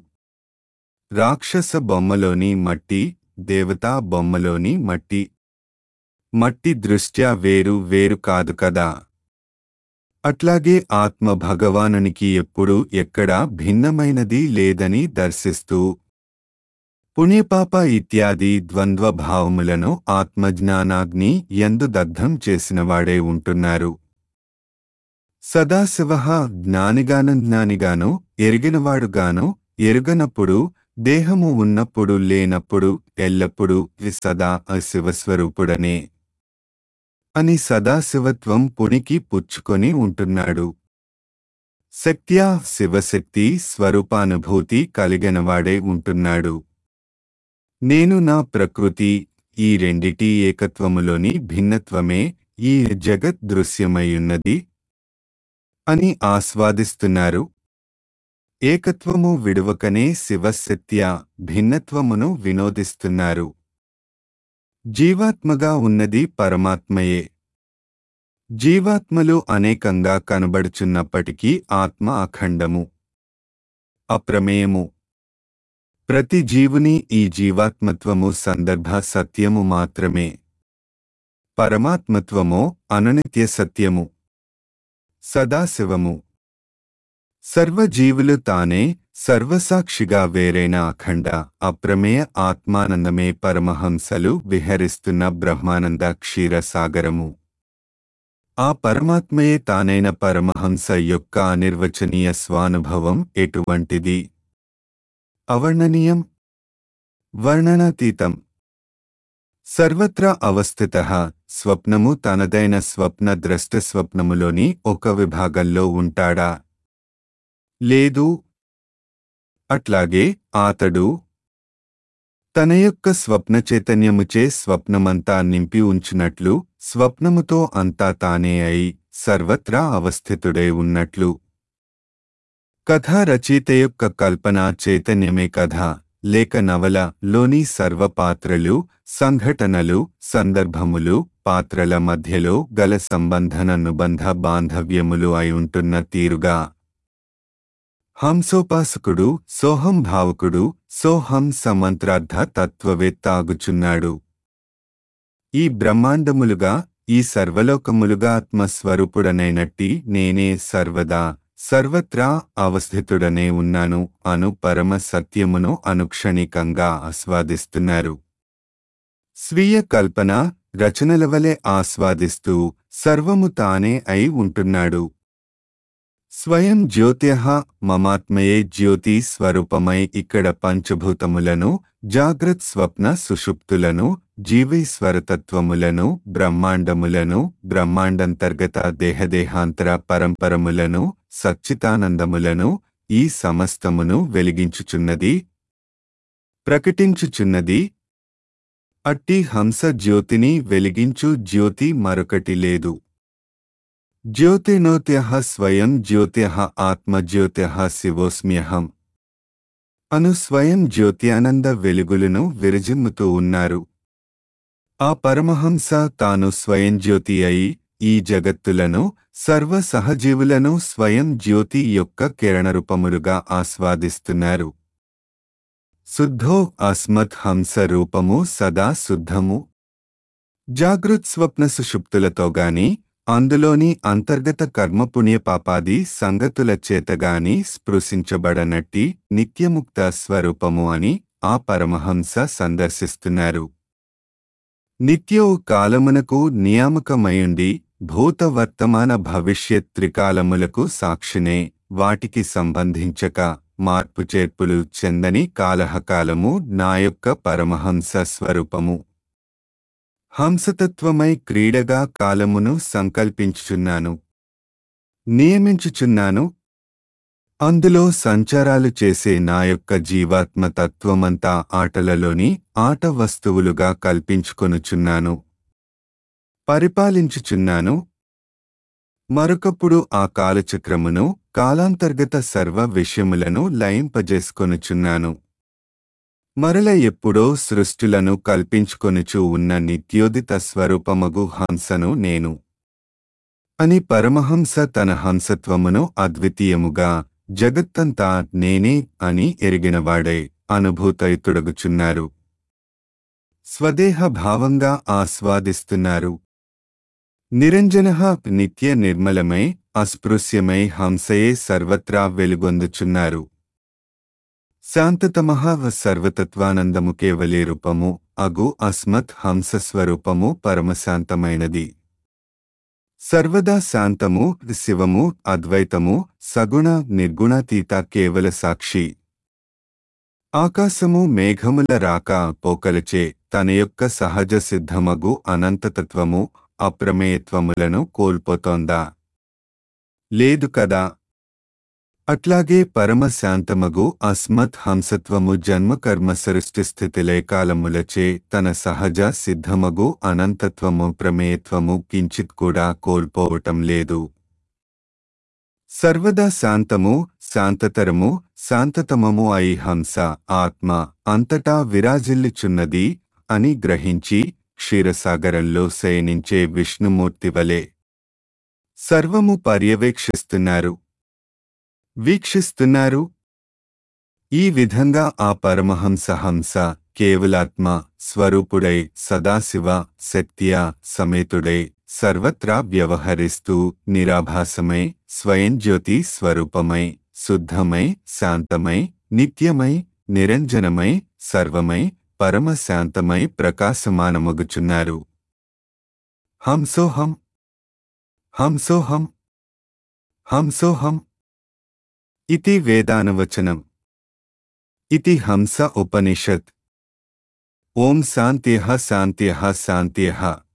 రాక్షస బొమ్మలోని మట్టి, దేవతా బొమ్మలోని మట్టి మట్టి దృష్ట్యా వేరు వేరు కాదు కదా. అట్లాగే ఆత్మ భగవానునికి ఎప్పుడూ ఎక్కడా భిన్నమైనది లేదని దర్శిస్తూ పుణ్యపాప ఇత్యాది ద్వంద్వ భావములను ఆత్మజ్ఞానాగ్ని యందు దగ్ధం చేసినవాడే ఉంటున్నారు. సదాశివ జ్ఞానిగానజ్ఞానిగాను ఎరిగినవాడుగాను ఎరుగనప్పుడు దేహము ఉన్నప్పుడు లేనప్పుడు ఎల్లప్పుడూ సదా శివస్వరూపుడనే అని సదాశివత్వం పుణికి పుచ్చుకొని ఉంటున్నాడు. శక్త్యా శివశక్తి స్వరూపానుభూతి కలిగినవాడే ఉంటున్నాడు. నేను నా ప్రకృతి ఈ రెండిటి ఏకత్వములోని భిన్నత్వమే ఈ జగత్ దృశ్యమయ్యున్నది అని ఆస్వాదిస్తున్నారు. ఏకత్వము విడువకనే శివశక్త్యా భిన్నత్వమును వినోదిస్తున్నారు. జీవాత్మగా ఉన్నది పరమాత్మయే. జీవాత్మలు అనేకంగా కనబడుచున్నప్పటికీ ఆత్మ అఖండము, అప్రమేయము. ప్రతి జీవుని ఈ జీవాత్మత్వము సందర్భ సత్యము మాత్రమే. పరమాత్మత్వమో అననిత్య సత్యము, సదాశివము. సర్వజీవులు తానే సర్వసాక్షిగా వేరైన అఖండ అప్రమేయ ఆత్మానందమే పరమహంసలు విహరిస్తున్న బ్రహ్మానంద క్షీరసాగరము. ఆ పరమాత్మయే తానైన పరమహంస యొక్క అనిర్వచనీయ స్వానుభవం ఎటువంటిది? అవర్ణనీయం, వర్ణనాతీతం. సర్వత్రా అవస్థితః. స్వప్నము తనదైన స్వప్న ద్రష్ట స్వప్నములోని ఒక విభాగంలో ఉంటాడా? లేదు. అట్లాగే ఆతడు తన యొక్క స్వప్న చైతన్యముచే స్వప్నమంతా నింపి ఉంచినట్లు స్వప్నముతో అంతా తానే అయి సర్వత్రా అవస్థితుడై ఉన్నట్లు. కథా రచయిత యొక్క కల్పనా చైతన్యమే కథ లేక నవల లోని సర్వ పాత్రలు, సంఘటనలు, సందర్భములు, పాత్రల మధ్యలో గల సంబంధననుబంధ బాంధవ్యములు అయి ఉంటున్న తీరుగా హంసోపాసకుడు, సోహం భావకుడు, సోహం సమంత్రార్థ తత్వవేత్తాగుచున్నాడు. ఈ బ్రహ్మాండములుగా, ఈ సర్వలోకములుగా ఆత్మస్వరూపుడనైనట్టి నేనే సర్వదా సర్వత్రా అవస్థితుడనే ఉన్నాను అను పరమ సత్యమును అనుక్షణికంగా ఆస్వాదిస్తున్నారు. స్వీయ కల్పన రచనల వలె ఆస్వాదిస్తూ సర్వము తానే అయి ఉంటున్నాడు. స్వయం జ్యోతిః మమాత్మయే జ్యోతి స్వరూపమై ఇక్కడ పంచభూతములను, జాగ్రత్ స్వప్న సుషుప్తులను, జీవీశ్వరతత్వములను, బ్రహ్మాండములను, బ్రహ్మాండంతర్గత దేహదేహాంతర పరంపరములను, సచ్చితానందములను, ఈ సమస్తమును వెలిగించుచున్నది, ప్రకటించుచున్నది. అట్టి హంస జ్యోతిని వెలిగించు జ్యోతి మరొకటి లేదు. జ్యోతినోత్యః స్వయం జ్యోత్యః ఆత్మజ్యోత్యః శివోస్మ్యహం అను స్వయం జ్యోత్యానంద వెలుగులను విరజిమ్ముతూ ఉన్నారు. ఆ పరమహంస తాను స్వయం జ్యోతి అయి ఈ జగత్తులను, సర్వ సహజీవులను స్వయం జ్యోతి యొక్క కిరణరూపములుగా ఆస్వాదిస్తున్నారు. శుద్ధో అస్మత్ హంస రూపము సదా శుద్ధము. జాగృత్ స్వప్న సుషుప్తులతో గాని, అందులోని అంతర్గత కర్మపుణ్యపాపాది సంగతుల చేతగాని స్పృశించబడనట్టి నిత్యముక్త స్వరూపము అని ఆ పరమహంస సందర్శిస్తున్నారు. నిత్యో కాలమునకు నియామకమయుండి భూత వర్తమాన భవిష్యత్ త్రికాలములకు సాక్షినే, వాటికి సంబంధించక మార్పు చేర్పులు చెందని కాలహకాలము నా యొక్క పరమహంస స్వరూపము. హంసతత్వమై క్రీడగా కాలమును సంకల్పించుచున్నాను, నియమించుచున్నాను. అందులో సంచారాలు చేసే నా యొక్క జీవాత్మ తత్వమంతా ఆటలలోని ఆట వస్తువులుగా కల్పించుకొనుచున్నాను, పరిపాలించుచున్నాను. మరొకప్పుడు ఆ కాలచక్రమును, కాలాంతర్గత సర్వ విషయములను లయింపజేసుకొనుచున్నాను. మరల ఎప్పుడో సృష్టులను కల్పించుకొనుచు ఉన్న నిత్యోదిత స్వరూపమగు హంసను నేను అని పరమహంస తన హంసత్వమును అద్వితీయముగా జగత్తంతా నేనే అని ఎరిగినవాడై అనుభూతయుతుడగుచున్నారు. స్వదేహ భావంగా ఆస్వాదిస్తున్నారు. నిరంజనః నిత్య నిర్మలమై అస్పృశ్యమై హంసయే సర్వత్రా వెలుగొందుచున్నారు. శాంతతమః సర్వతత్వానందము కేవలీ రూపము అగు అస్మత్ హంసస్వరూపము పరమశాంతమైనది. సర్వదా శాంతము, శివము, అద్వైతము, సగుణ నిర్గుణాతీత కేవల సాక్షి. ఆకాశము మేఘముల రాక పోకలచే తన యొక్క సహజ సిద్ధమగు అనంతతత్వము, అప్రమేయత్వములను కోల్పోతోందా? లేదు కదా. అట్లాగే పరమశాంతమగు అస్మత్ హంసత్వము జన్మకర్మ సృష్టిస్థితిలేకాలములచే తన సహజ సిద్ధమగు అనంతత్వము ప్రమేయత్వము కించిత్ కూడా కోల్పోవటం లేదు. సర్వదా శాంతము, శాంతతరము, శాంతతమము అయి హంస ఆత్మ అంతటా విరాజిల్లుచున్నది అని గ్రహించి క్షీరసాగరంలో శయనించే విష్ణుమూర్తి వలె సర్వము పర్యవేక్షిస్తున్నారు, వీక్షిస్తున్నారు. ఈ విధంగా ఆ పరమహంస హంస కేవలాత్మ స్వరూపుడై సదాశివ శక్త్యా సమేతుడై సర్వత్రా వ్యవహరిస్తూ నిరాభాసమై స్వయం జ్యోతి స్వరూపమై శుద్ధమై శాంతమై నిత్యమై నిరంజనమై సర్వమై పరమశాంతమై ప్రకాశమానమగుచున్నారు. హంసోహం హంసోహం హంసోహం ఇతి వేదానవచనం. ఇతి హంస ఉపనిషత్. ఓం శాంత్యః శాంత్యః శాంత్యః.